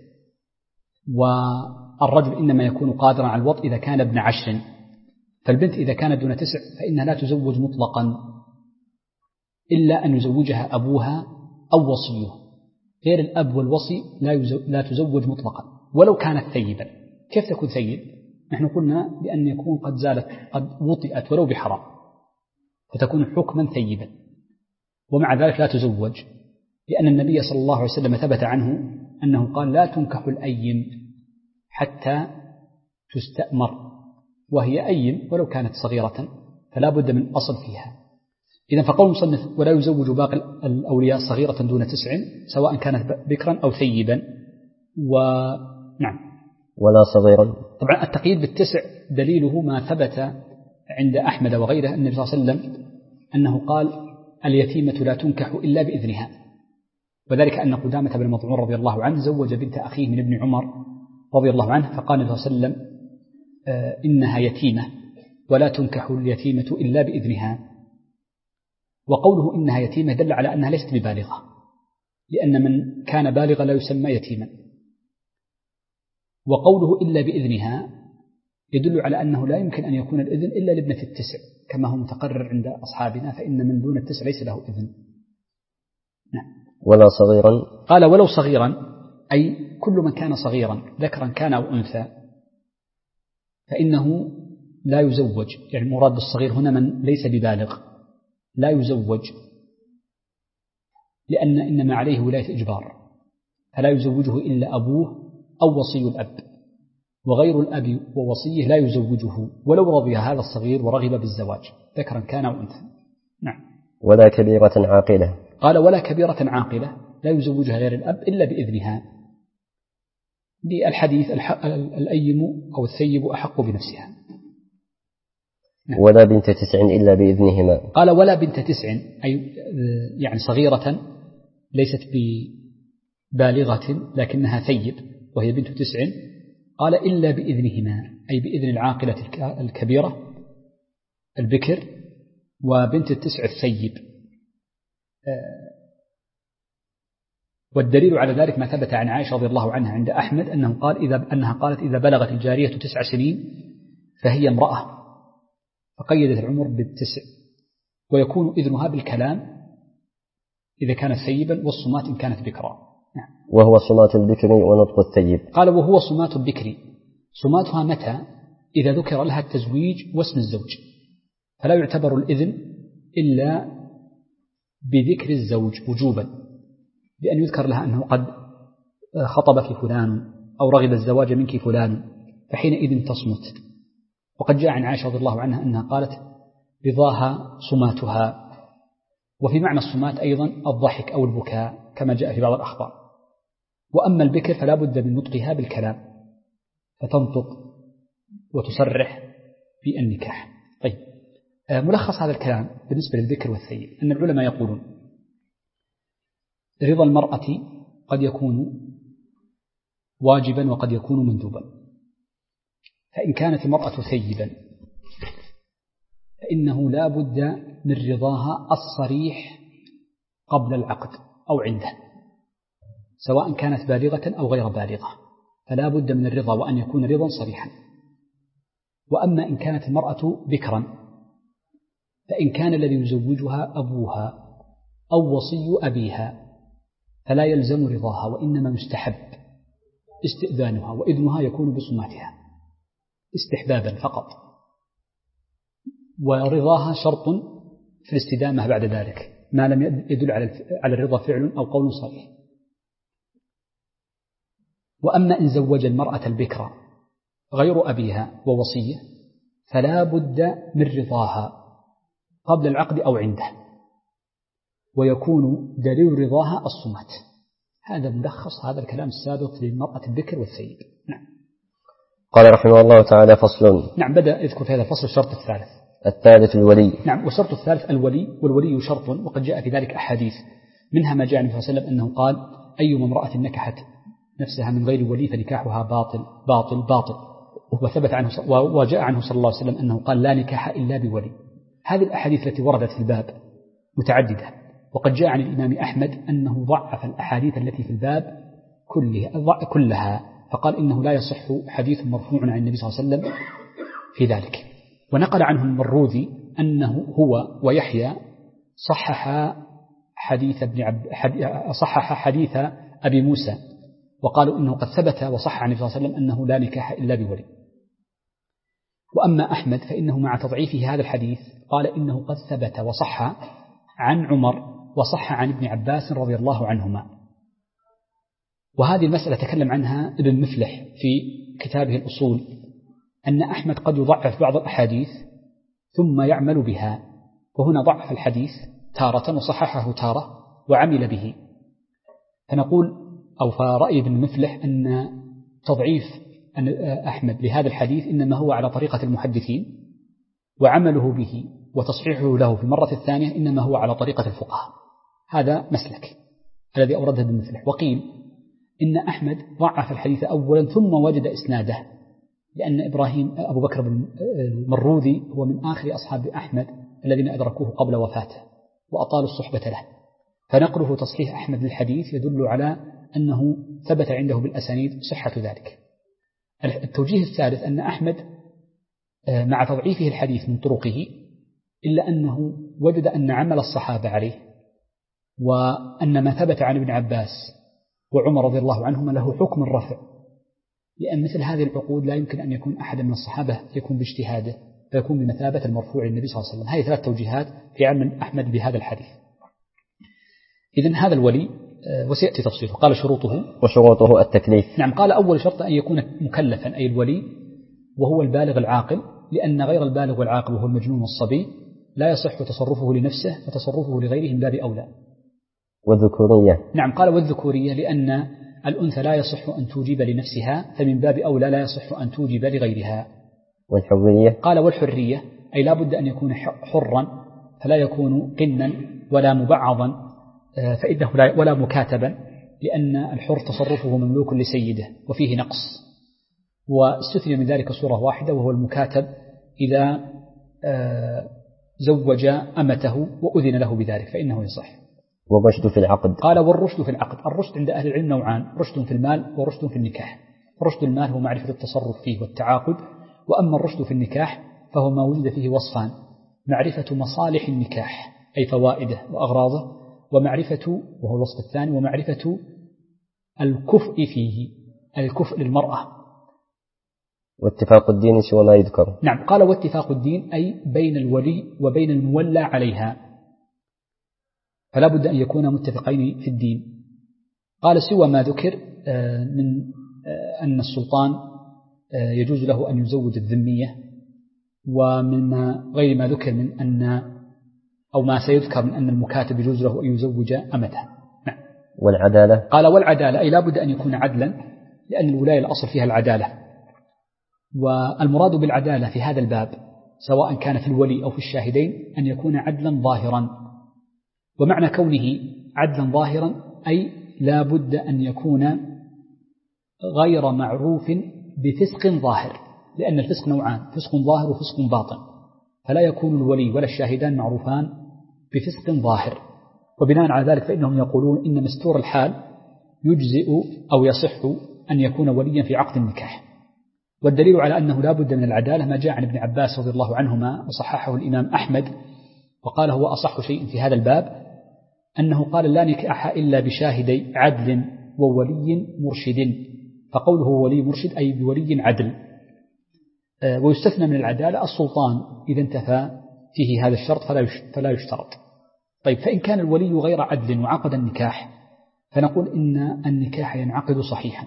[SPEAKER 2] والرجل إنما يكون قادرا على الوطء إذا كان ابن 10. فالبنت إذا كانت دون 9 فإنها لا تزوج مطلقا إلا أن يزوجها أبوها أو وصيه. غير الأب والوصي لا تزوج مطلقا ولو كانت ثيبا. كيف تكون ثيب؟ نحن قلنا بأن يكون قد زالت قد وطئت ولو بحرام فتكون حكما ثيبا، ومع ذلك لا تزوج، لأن النبي صلى الله عليه وسلم ثبت عنه أنه قال لا تنكح الأيم حتى تستأمر، وهي أيم ولو كانت صغيرة فلا بد من أصل فيها. إذن فقول المصنف ولا يزوج باقي الأولياء صغيرة دون 9 سواء كانت بكرا أو ثيبا. ونعم
[SPEAKER 1] ولا صغيرا.
[SPEAKER 2] طبعا التقييد بالتسع دليله ما ثبت عند أحمد وغيره النبي صلى الله عليه وسلم أنه قال اليتيمة لا تنكح إلا بإذنها، وذلك أن قدامة بن مطعون رضي الله عنه زوج بنت أخيه من ابن عمر رضي الله عنه، فقال النبي صلى الله عليه وسلم إنها يتيمة ولا تنكح اليتيمة إلا بإذنها. وقوله إنها يتيمة دل على أنها ليست ببالغة، لأن من كان بالغا لا يسمى يتيما. وقوله إلا بإذنها يدل على أنه لا يمكن أن يكون الإذن إلا لابنة 9 كما هو متقرر عند أصحابنا، فإن من دون 9 ليس له إذن. نعم.
[SPEAKER 1] ولا صغيرا.
[SPEAKER 2] قال ولو صغيرا أي كل من كان صغيرا ذكرا كان أو أنثى فإنه لا يزوج، يعني المراد بالصغير هنا من ليس ببالغ لا يزوج، لأن إنما عليه ولاية إجبار، فلا يزوجه إلا أبوه أو وصي الأب، وغير الأب ووصيه لا يزوجه ولو رضي هذا الصغير ورغب بالزواج ذكرا كان أو أنثى. نعم.
[SPEAKER 1] ولا كبيرة عاقلة.
[SPEAKER 2] قال ولا كبيرة عاقلة لا يزوجها غير الأب إلا بإذنها، للحديث الأيم أو الثيب أحق بنفسها.
[SPEAKER 1] نعم. ولا بنت 9 إلا بإذنهما.
[SPEAKER 2] قال ولا بنت 9 أي يعني صغيرة ليست ببالغة لكنها ثيب وهي بنت 9، قال إلا بإذنهما أي بإذن العاقلة الكبيرة البكر وبنت 9 الثيب. والدليل على ذلك ما ثبت عن عائشة رضي الله عنها عند أحمد أنها قالت إذا بلغت الجارية 9 سنين فهي امرأة، فقيدت العمر بال9، ويكون إذنها بالكلام إذا كانت ثيبا والصمات إن كانت بكرا.
[SPEAKER 1] وهو صمات البكر ونطق الثيب.
[SPEAKER 2] قال وهو صمات البكر، صماتها متى؟ إذا ذكر لها التزويج واسم الزوج، فلا يعتبر الإذن إلا بذكر الزوج وجوبا، بأن يذكر لها أنه قد خطبك فلان أو رغب الزواج منك فلان، فحينئذ تصمت. وقد جاء عن عائشة رضي الله عنها أنها قالت رضاها صماتها. وفي معنى الصمات أيضا الضحك أو البكاء كما جاء في بعض الأخبار. وأما البكر فلا بد من نطقها بالكلام، فتنطق وتصرح في النكاح. طيب، ملخص هذا الكلام بالنسبة للبكر والثيب أن العلماء يقولون رضا المرأة قد يكون واجبا وقد يكون مندوبا. فإن كانت المرأة ثيبا فإنه لا بد من رضاها الصريح قبل العقد أو عنده، سواء كانت بالغة أو غير بالغة، فلا بد من الرضا وأن يكون رضا صريحا. وأما إن كانت المرأة بكرا فإن كان الذي يزوجها أبوها أو وصي أبيها فلا يلزم رضاها، وإنما يستحب استئذانها، وإذنها يكون بصماتها استحبابا فقط، ورضاها شرط في الاستدامة بعد ذلك ما لم يدل على الرضا فعل أو قول صريح. وأما إن زوج المرأة البكرة غير أبيها ووصيه فلا بد من رضاها قبل العقد أو عنده، ويكون دليل رضاها الصمات. هذا ملخص هذا الكلام السابق للمرأة البكر والثيب. نعم.
[SPEAKER 1] قال رحمه الله تعالى فصل.
[SPEAKER 2] نعم، بدأ يذكر في هذا الفصل الشرط
[SPEAKER 1] الثالث الولي.
[SPEAKER 2] نعم، والشرط الثالث الولي، والولي شرط وقد جاء في ذلك أحاديث، منها ما جاء النبي صلى الله عليه وسلم أنه قال أيما امرأة نكحت نفسها من غير ولي فنكاحها باطل باطل باطل. وثبت عنه وجاء عنه صلى الله عليه وسلم أنه قال لا نكاح إلا بولي. هذه الأحاديث التي وردت في الباب متعددة، وقد جاء عن الإمام أحمد أنه ضعف الأحاديث التي في الباب كلها، فقال إنه لا يصح حديث مرفوع عن النبي صلى الله عليه وسلم في ذلك. ونقل عنه المروذي أنه هو ويحيى صحح حديث أبي موسى، وقالوا إنه قد ثبت وصح عن النبي صلى الله عليه وسلم أنه لا نكاح إلا بولي. وأما أحمد فإنه مع تضعيفه هذا الحديث قال إنه قد ثبت وصح عن عمر وصح عن ابن عباس رضي الله عنهما. وهذه المسألة تكلم عنها ابن مفلح في كتابه الأصول، أن أحمد قد يضعف بعض الأحاديث ثم يعمل بها، وهنا ضعف الحديث تارة وصححه تارة وعمل به. فنقول أو فرأي ابن مفلح أن تضعيف أحمد لهذا الحديث إنما هو على طريقة المحدثين، وعمله به وتصحيحه له في المرة الثانية إنما هو على طريقة الفقهاء. هذا مسلك الذي أورده ابن مفلح. وقيل إن أحمد ضعف الحديث أولا ثم وجد إسناده، لأن إبراهيم أبو بكر المروذي هو من آخر أصحاب أحمد الذين أدركوه قبل وفاته وأطالوا الصحبة له، فنقله تصحيح أحمد للحديث يدل على أنه ثبت عنده بالأسانيد صحة ذلك. التوجيه الثالث أن أحمد مع تضعيفه الحديث من طرقه إلا أنه وجد أن عمل الصحابة عليه، وأن ما ثبت عن ابن عباس وعمر رضي الله عنهما له حكم الرفع، لأن مثل هذه العقود لا يمكن أن يكون أحد من الصحابة يكون باجتهاده فيكون بمثابة المرفوع للنبي صلى الله عليه وسلم. هذه ثلاث توجيهات في علم أحمد بهذا الحديث. إذن هذا الولي وسيأتي تفصيله. قال
[SPEAKER 1] وشروطه التكليف.
[SPEAKER 2] نعم، قال أول شرط أن يكون مكلفا أي الولي وهو البالغ العاقل، لأن غير البالغ والعاقل وهو المجنون والصبي لا يصح تصرفه لنفسه وتصرفه لغيره من باب أولى.
[SPEAKER 1] والذكورية.
[SPEAKER 2] نعم، قال والذكورية لأن الأنثى لا يصح أن توجب لنفسها، فمن باب أولى لا يصح أن توجب لغيرها.
[SPEAKER 1] والحرية.
[SPEAKER 2] قال والحرية أي لا بد أن يكون حرا، فلا يكون قنا ولا مبعضا فإنه ولا مكاتبا، لأن الحر تصرفه مملوك لسيده وفيه نقص. واستثني من ذلك صورة واحدة وهو المكاتب إذا زوج أمته وأذن له بذلك فإنه يصح.
[SPEAKER 1] والرشد في العقد.
[SPEAKER 2] قال والرشد في العقد. الرشد عند أهل العلم نوعان: رشد في المال ورشد في النكاح. رشد المال هو معرفة التصرف فيه والتعاقد، وأما الرشد في النكاح فهو ما وجد فيه وصفان: معرفة مصالح النكاح أي فوائده وأغراضه، ومعرفة وهو الوصف الثاني ومعرفة الكفء فيه، الكفء للمرأة.
[SPEAKER 1] واتفاق الدين سوى ما يذكر.
[SPEAKER 2] نعم، قال واتفاق الدين أي بين الولي وبين المولى عليها، فلا بد أن يكون متفقين في الدين. قال سوى ما ذكر من أن السلطان يجوز له أن يزوج الذمية، ومن غير ما ذكر من أن أو ما سيذكر من أن المكاتب يجوز له أن يزوج أمته. نعم.
[SPEAKER 1] والعدالة.
[SPEAKER 2] قال والعدالة أي لا بد أن يكون عدلا، لأن الولاية الأصل فيها العدالة. والمراد بالعدالة في هذا الباب سواء كان في الولي أو في الشاهدين أن يكون عدلا ظاهرا. ومعنى كونه عدلا ظاهرا أي لا بد أن يكون غير معروف بفسق ظاهر، لأن الفسق نوعان: فسق ظاهر وفسق باطن، فلا يكون الولي ولا الشاهدان معروفان بفسق ظاهر. وبناء على ذلك فإنهم يقولون إن مستور الحال يجزئ أو يصح أن يكون وليا في عقد النكاح. والدليل على أنه لا بد من العدالة ما جاء عن ابن عباس رضي الله عنهما وصححه الإمام أحمد، وقال هو أصح شيء في هذا الباب، أنه قال لا نكاح إلا بشاهدي عدل وولي مرشد. فقوله ولي مرشد أي بولي عدل. ويستثنى من العدالة السلطان إذا انتفى فيه هذا الشرط فلا يشترط. طيب، فإن كان الولي غير عدل وعقد النكاح فنقول إن النكاح ينعقد صحيحا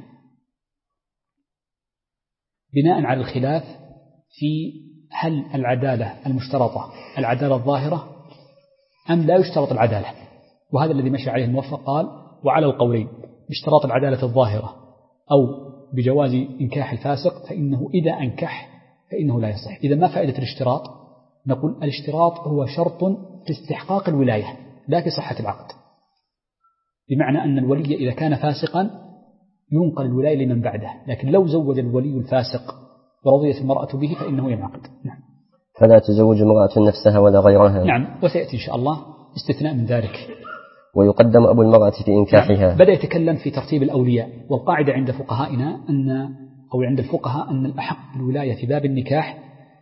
[SPEAKER 2] بناء على الخلاف في هل العدالة المشترطة العدالة الظاهرة أم لا يشترط العدالة. وهذا الذي مشى عليه الموفق، قال وعلى القولين باشتراط العدالة الظاهرة أو بجواز إنكاح الفاسق، فإنه إذا أنكح فإنه لا يصح. إذا ما فائدة الاشتراط؟ نقول الاشتراط هو شرط في استحقاق الولاية لا في صحة العقد، بمعنى أن الولي إذا كان فاسقا ينقل الولاية لمن بعده، لكن لو زوج الولي الفاسق ورضيت المرأة به فإنه ينعقد. نعم.
[SPEAKER 1] فلا تزوج امرأة نفسها ولا غيرها.
[SPEAKER 2] نعم، وسيأتي إن شاء الله استثناء من ذلك.
[SPEAKER 1] ويقدم أبو المرأة في إنكاحها.
[SPEAKER 2] نعم. بدأ يتكلم في ترتيب الأولياء. والقاعدة عند فقهائنا أو عند الفقهاء أن الأحق بالولاية في باب النكاح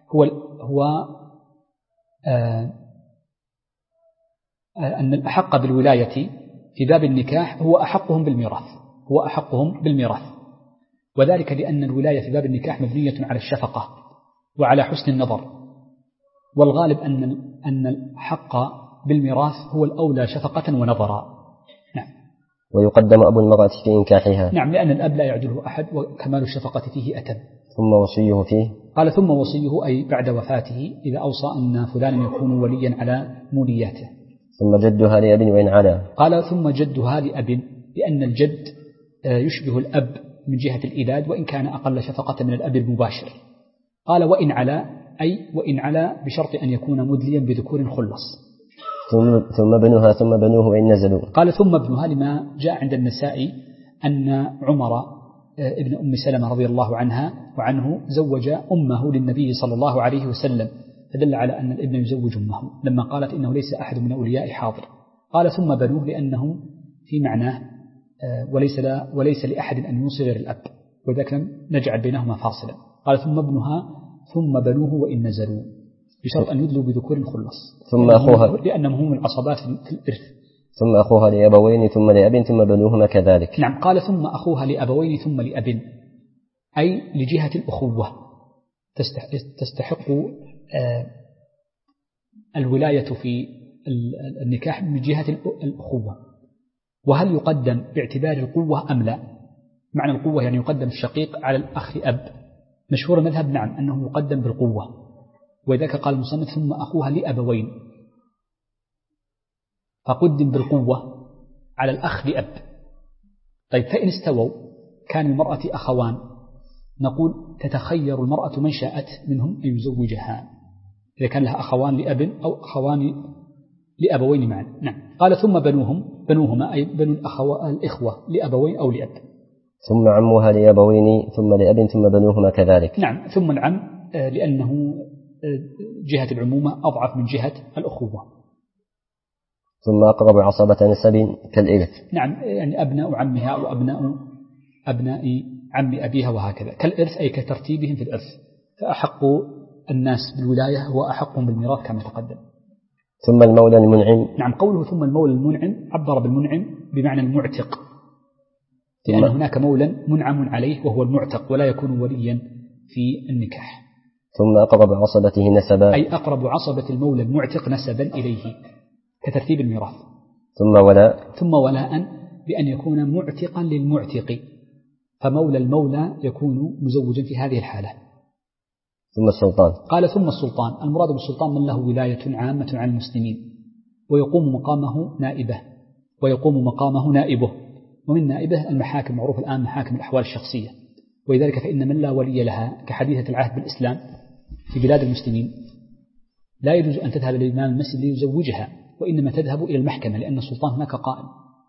[SPEAKER 2] أن الأحق بالولاية في باب النكاح هو أحقهم بالميراث. وذلك لأن الولاية في باب النكاح مبنية على الشفقة وعلى حسن النظر، والغالب أن الحق بالميراث هو الأولى شفقة ونظرا. نعم.
[SPEAKER 1] ويقدم أبو المرأة في إنكاحها.
[SPEAKER 2] نعم، لأن الأب لا يعدله أحد وكمال الشفقة فيه أتم.
[SPEAKER 1] ثم وصيه فيه.
[SPEAKER 2] قال ثم وصيه أي بعد وفاته إذا أوصى أن فلانا يكون وليا على مولياته.
[SPEAKER 1] ثم جدها لأب وإن علا.
[SPEAKER 2] قال ثم جدها لأب لأن الجد يشبه الأب من جهة الإيلاد وإن كان أقل شفقة من الأب المباشر. قال وإن علا أي وإن علا بشرط أن يكون مدليا بذكور خلص.
[SPEAKER 1] ثم بنوها ثم بنوه وإن نزلوا.
[SPEAKER 2] قال ثم ابنها لما جاء عند النسائي أن عمر ابن أم سلمة رضي الله عنها وعنه زوج أمه للنبي صلى الله عليه وسلم، فدل على أن الابن يزوج أمه لما قالت إنه ليس أحد من أولياء حاضر. قال ثم بنوه لأنه في معناه وليس لأحد أن يصغر الأب، وذلك لم نجعل بينهما فاصلا. قال ثم ابنها ثم بنوه وإن نزلوا بشرط أن يدلوا بذكور خلص
[SPEAKER 1] ثم أخوها
[SPEAKER 2] لأنهم هم العصبات في الإرث.
[SPEAKER 1] ثم أخوها لأبوين ثم لأب ثم بنوهما كذلك.
[SPEAKER 2] نعم. قال ثم أخوها لأبوين ثم لأب أي لجهة الأخوة تستحق الولاية في النكاح من جهة الأخوة. وهل يقدم باعتبار القوة أم لا؟ معنى القوة يعني يقدم الشقيق على الأخ أب. مشهور المذهب نعم أنه يقدم بالقوة، وذلك قال المصنف ثم أخوها لأبوين فقدم بالقوة على الأخ لأب. طيب فإن استووا كان المرأة أخوان نقول تتخير المرأة من شاءت منهم أن يزوجها إذا كان لها أخوان لأب أو أخوان لأبوين معا. نعم. قال ثم بنوهما أي بنو الإخوة لأبوين أو لأب.
[SPEAKER 1] ثم عمها لأبوين ثم لأب ثم بنوهما كذلك.
[SPEAKER 2] نعم. ثم العم لأنه جهة العمومة أضعف من جهة الأخوة.
[SPEAKER 1] ثم أقرب عصبة نسب كالإرث.
[SPEAKER 2] نعم يعني أبناء عمها أو أبناء عم أبيها وهكذا كالإرث أي كترتيبهم في الإرث، فأحق الناس بالولاية هو أحقهم بالميراث كما تقدم.
[SPEAKER 1] ثم المولى المنعم.
[SPEAKER 2] نعم. قوله ثم المولى المنعم عبر بالمنعم بمعنى المعتق، لأن هناك مولى منعم عليه وهو المعتق ولا يكون وليا في النكاح.
[SPEAKER 1] ثم أقرب عصبته نسبا
[SPEAKER 2] أي أقرب عصبة المولى المعتق نسبا إليه كترتيب الميراث.
[SPEAKER 1] ثم
[SPEAKER 2] ولاء بأن يكون معتقا للمعتق، فمولى المولى يكون مزوجا في هذه الحالة.
[SPEAKER 1] ثم السلطان.
[SPEAKER 2] قال ثم السلطان المراد بالسلطان من له ولاية عامة على المسلمين ويقوم مقامه نائبه، ومن نائبه المحاكم معروف الآن محاكم الأحوال الشخصية، ولذلك فإن من لا ولي لها كحديثة العهد بالإسلام في بلاد المسلمين لا يجوز أن تذهب للإمام المسجد ليزوجها، وإنما تذهب إلى المحكمة لأن السلطان هناك قائم.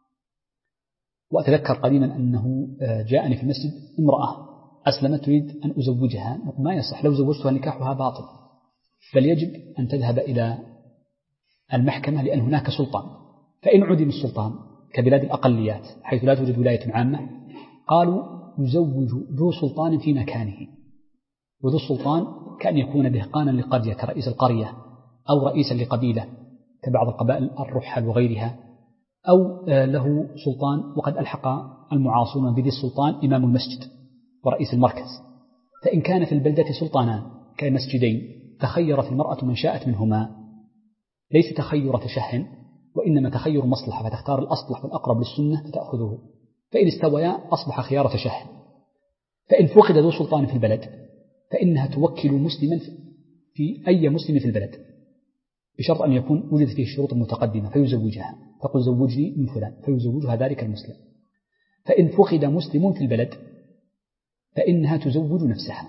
[SPEAKER 2] وأتذكر قديما أنه جاءني في المسجد امرأة أسلمت تريد أن أزوجها، ما يصح لو زوجتها نكاحها باطل، بل يجب أن تذهب إلى المحكمة لأن هناك سلطان. فإن عدم السلطان كبلاد الأقليات حيث لا توجد ولاية عامة قالوا يزوج ذو سلطان في مكانه، وذو السلطان كأن يكون دهقانا لقرية كرئيس القرية أو رئيسا لقبيلة كبعض القبائل الرحل وغيرها، أو له سلطان. وقد ألحق المعاصرون بذي السلطان إمام المسجد ورئيس المركز. فإن كان في البلدة سلطانان كمسجدين تخيرت المرأة من شاءت منهما، ليس تخير تشه وإنما تخير مصلحة، فتختار الأصلح والأقرب للسنة فتأخذه، فإن استويا أصبح خيار تشه. فإن فقد ذو سلطان في البلد فإنها توكل مسلما في أي مسلم في البلد بشرط أن يكون وجد فيه الشروط المتقدمة فيزوجها، تقول زوجني من فلان فيزوجها ذلك المسلم. فإن فقد مسلم في البلد فإنها تزوج نفسها،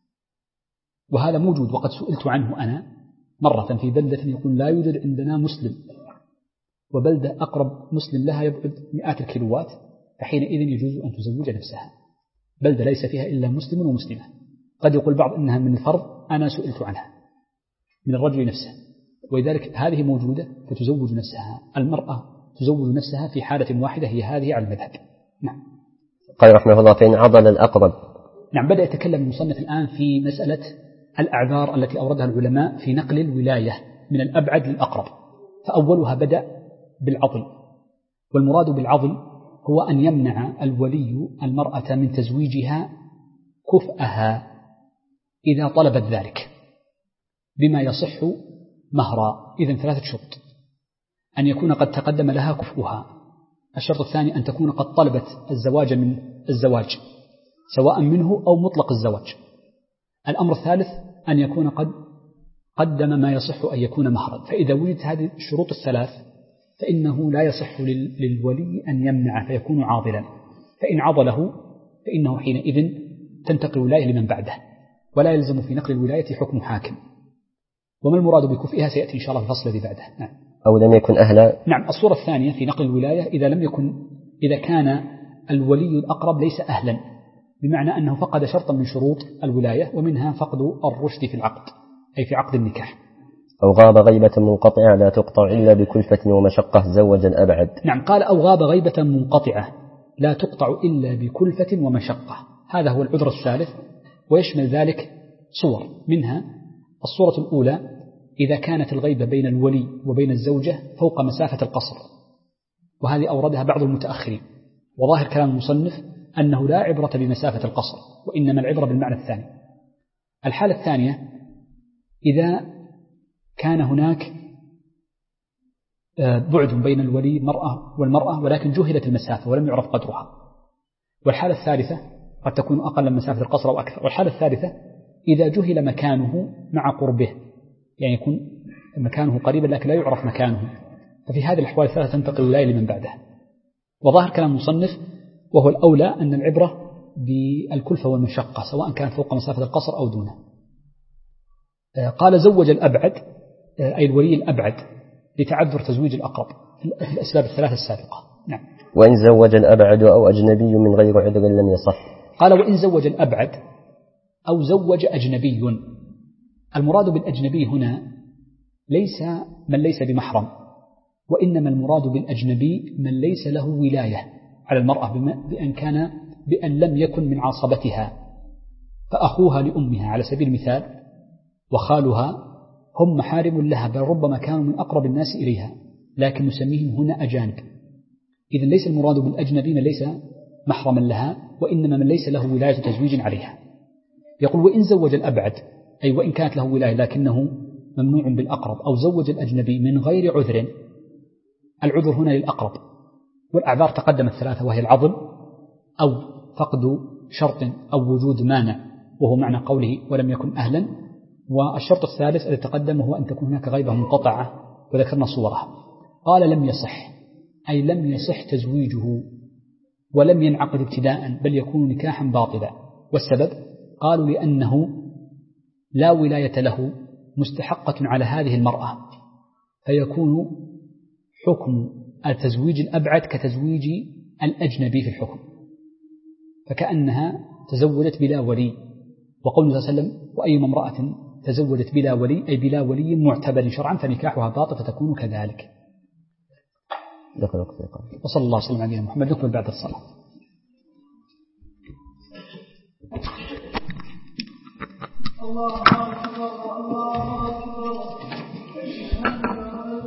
[SPEAKER 2] وهذا موجود وقد سئلت عنه أنا مرة في بلدة يقول لا يوجد عندنا مسلم، وبلدة أقرب مسلم لها يبعد مئات الكيلوات، فحينئذ يجوز أن تزوج نفسها. بلدة ليس فيها إلا مسلم ومسلمة، قد يقول بعض إنها من الفرض، أنا سئلت عنها من الرجل نفسه، ولذلك هذه موجودة فتزوج نفسها. المرأة تزوج نفسها في حالة واحدة هي هذه على المذهب. نعم.
[SPEAKER 1] قال رحمه الله فإن عضل الأقرب.
[SPEAKER 2] نعم. بدأ يتكلم المصنف الآن في مسألة الأعذار التي أوردها العلماء في نقل الولاية من الأبعد للأقرب. فأولها بدأ بالعضل، والمراد بالعضل هو أن يمنع الولي المرأة من تزويجها كفءها إذا طلبت ذلك بما يصح مهرا. إذن 3 شروط: أن يكون قد تقدم لها كفؤها، الشرط الثاني أن تكون قد طلبت الزواج من الزواج سواء منه أو مطلق الزواج، الأمر الثالث أن يكون قد قدم ما يصح أن يكون مهرا، فإذا وجدت هذه الشروط الثلاث فإنه لا يصح للولي أن يمنع فيكون عاضلا، فإن عضله فإنه حينئذ تنتقل الولاية لمن بعده، ولا يلزم في نقل الولاية حكم حاكم. وما المراد بكفئها سيأتي إن شاء الله في الفصل الذي بعده. نعم.
[SPEAKER 1] أو لم يكن أهلا.
[SPEAKER 2] نعم. الصورة الثانية في نقل الولاية إذا كان الولي الأقرب ليس أهلا، بمعنى أنه فقد شرطا من شروط الولاية، ومنها فقد الرشد في العقد أي في عقد النكاح.
[SPEAKER 1] أو غاب غيبة منقطعة لا تقطع إلا بكلفة ومشقة زوج الأبعد.
[SPEAKER 2] نعم. قال أو غاب غيبة منقطعة لا تقطع إلا بكلفة ومشقة، هذا هو العذر الثالث، ويشمل ذلك صور، منها الصورة الأولى إذا كانت الغيبة بين الولي وبين الزوجة فوق مسافة القصر، وهذه أوردها بعض المتأخرين، وظاهر كلام المصنف أنه لا عبرة بمسافة القصر، وإنما العبرة بالمعنى الثاني. الحالة الثانية إذا كان هناك بعد بين الولي والمرأة ولكن جهلت المسافة ولم يعرف قدرها. والحالة الثالثة قد تكون أقل من مسافة القصر أو أكثر. والحالة الثالثة إذا جهل مكانه مع قربه، يعني يكون مكانه قريبا لكن لا يعرف مكانه، ففي هذه الأحوال الثلاثة تنتقل الولاية لمن بعده. وظاهر كلام المصنف وهو الأولى أن العبرة بالكلفة والمشقة سواء كانت فوق مسافة القصر أو دونه. قال زوج الأبعد أي الولي الأبعد لتعذر تزويج الأقرب في الأسباب الثلاثة السابقة. نعم.
[SPEAKER 1] وإن زوج الأبعد أو أجنبي من غير عذر لم يصح.
[SPEAKER 2] قال وإن زوج الأبعد أو زوج أجنبي. المراد بالأجنبي هنا ليس من ليس بمحرم، وإنما المراد بالأجنبي من ليس له ولاية على المرأة بأن لم يكن من عصبتها، فأخوها لأمها على سبيل المثال وخالها هم محارم لها، بل ربما كانوا من أقرب الناس إليها، لكن نسميهم هنا أجانب. إذن ليس المراد بالأجنبي من ليس محرما لها، وإنما من ليس له ولاية تزويج عليها. يقول وإن زوج الأبعد أي وإن كانت له ولاية لكنه ممنوع بالأقرب، أو زوج الأجنبي من غير عذر. العذر هنا للأقرب، والأعذار تقدمت ثلاثة، وهي العضل أو فقد شرط أو وجود مانع، وهو معنى قوله ولم يكن أهلا. والشرط الثالث الذي تقدم هو أن تكون هناك غيبة منقطعة، وذكرنا صورها. قال لم يصح أي لم يصح تزويجه ولم ينعقد ابتداء، بل يكون نكاحا باطلا. والسبب قالوا لأنه لا ولاية له مستحقة على هذه المرأة، فيكون حكم التزويج الأبعد كتزويج الأجنبي في الحكم، فكأنها تزوجت بلا ولي. وقوله صلى الله عليه وسلم وأي امرأة تزوجت بلا ولي أي بلا ولي معتبر شرعا فنكاحها باطل، فتكون كذلك. وصلى الله وسلم على نبينا محمد. نكمل بعد الصلاة. الله أكبر الله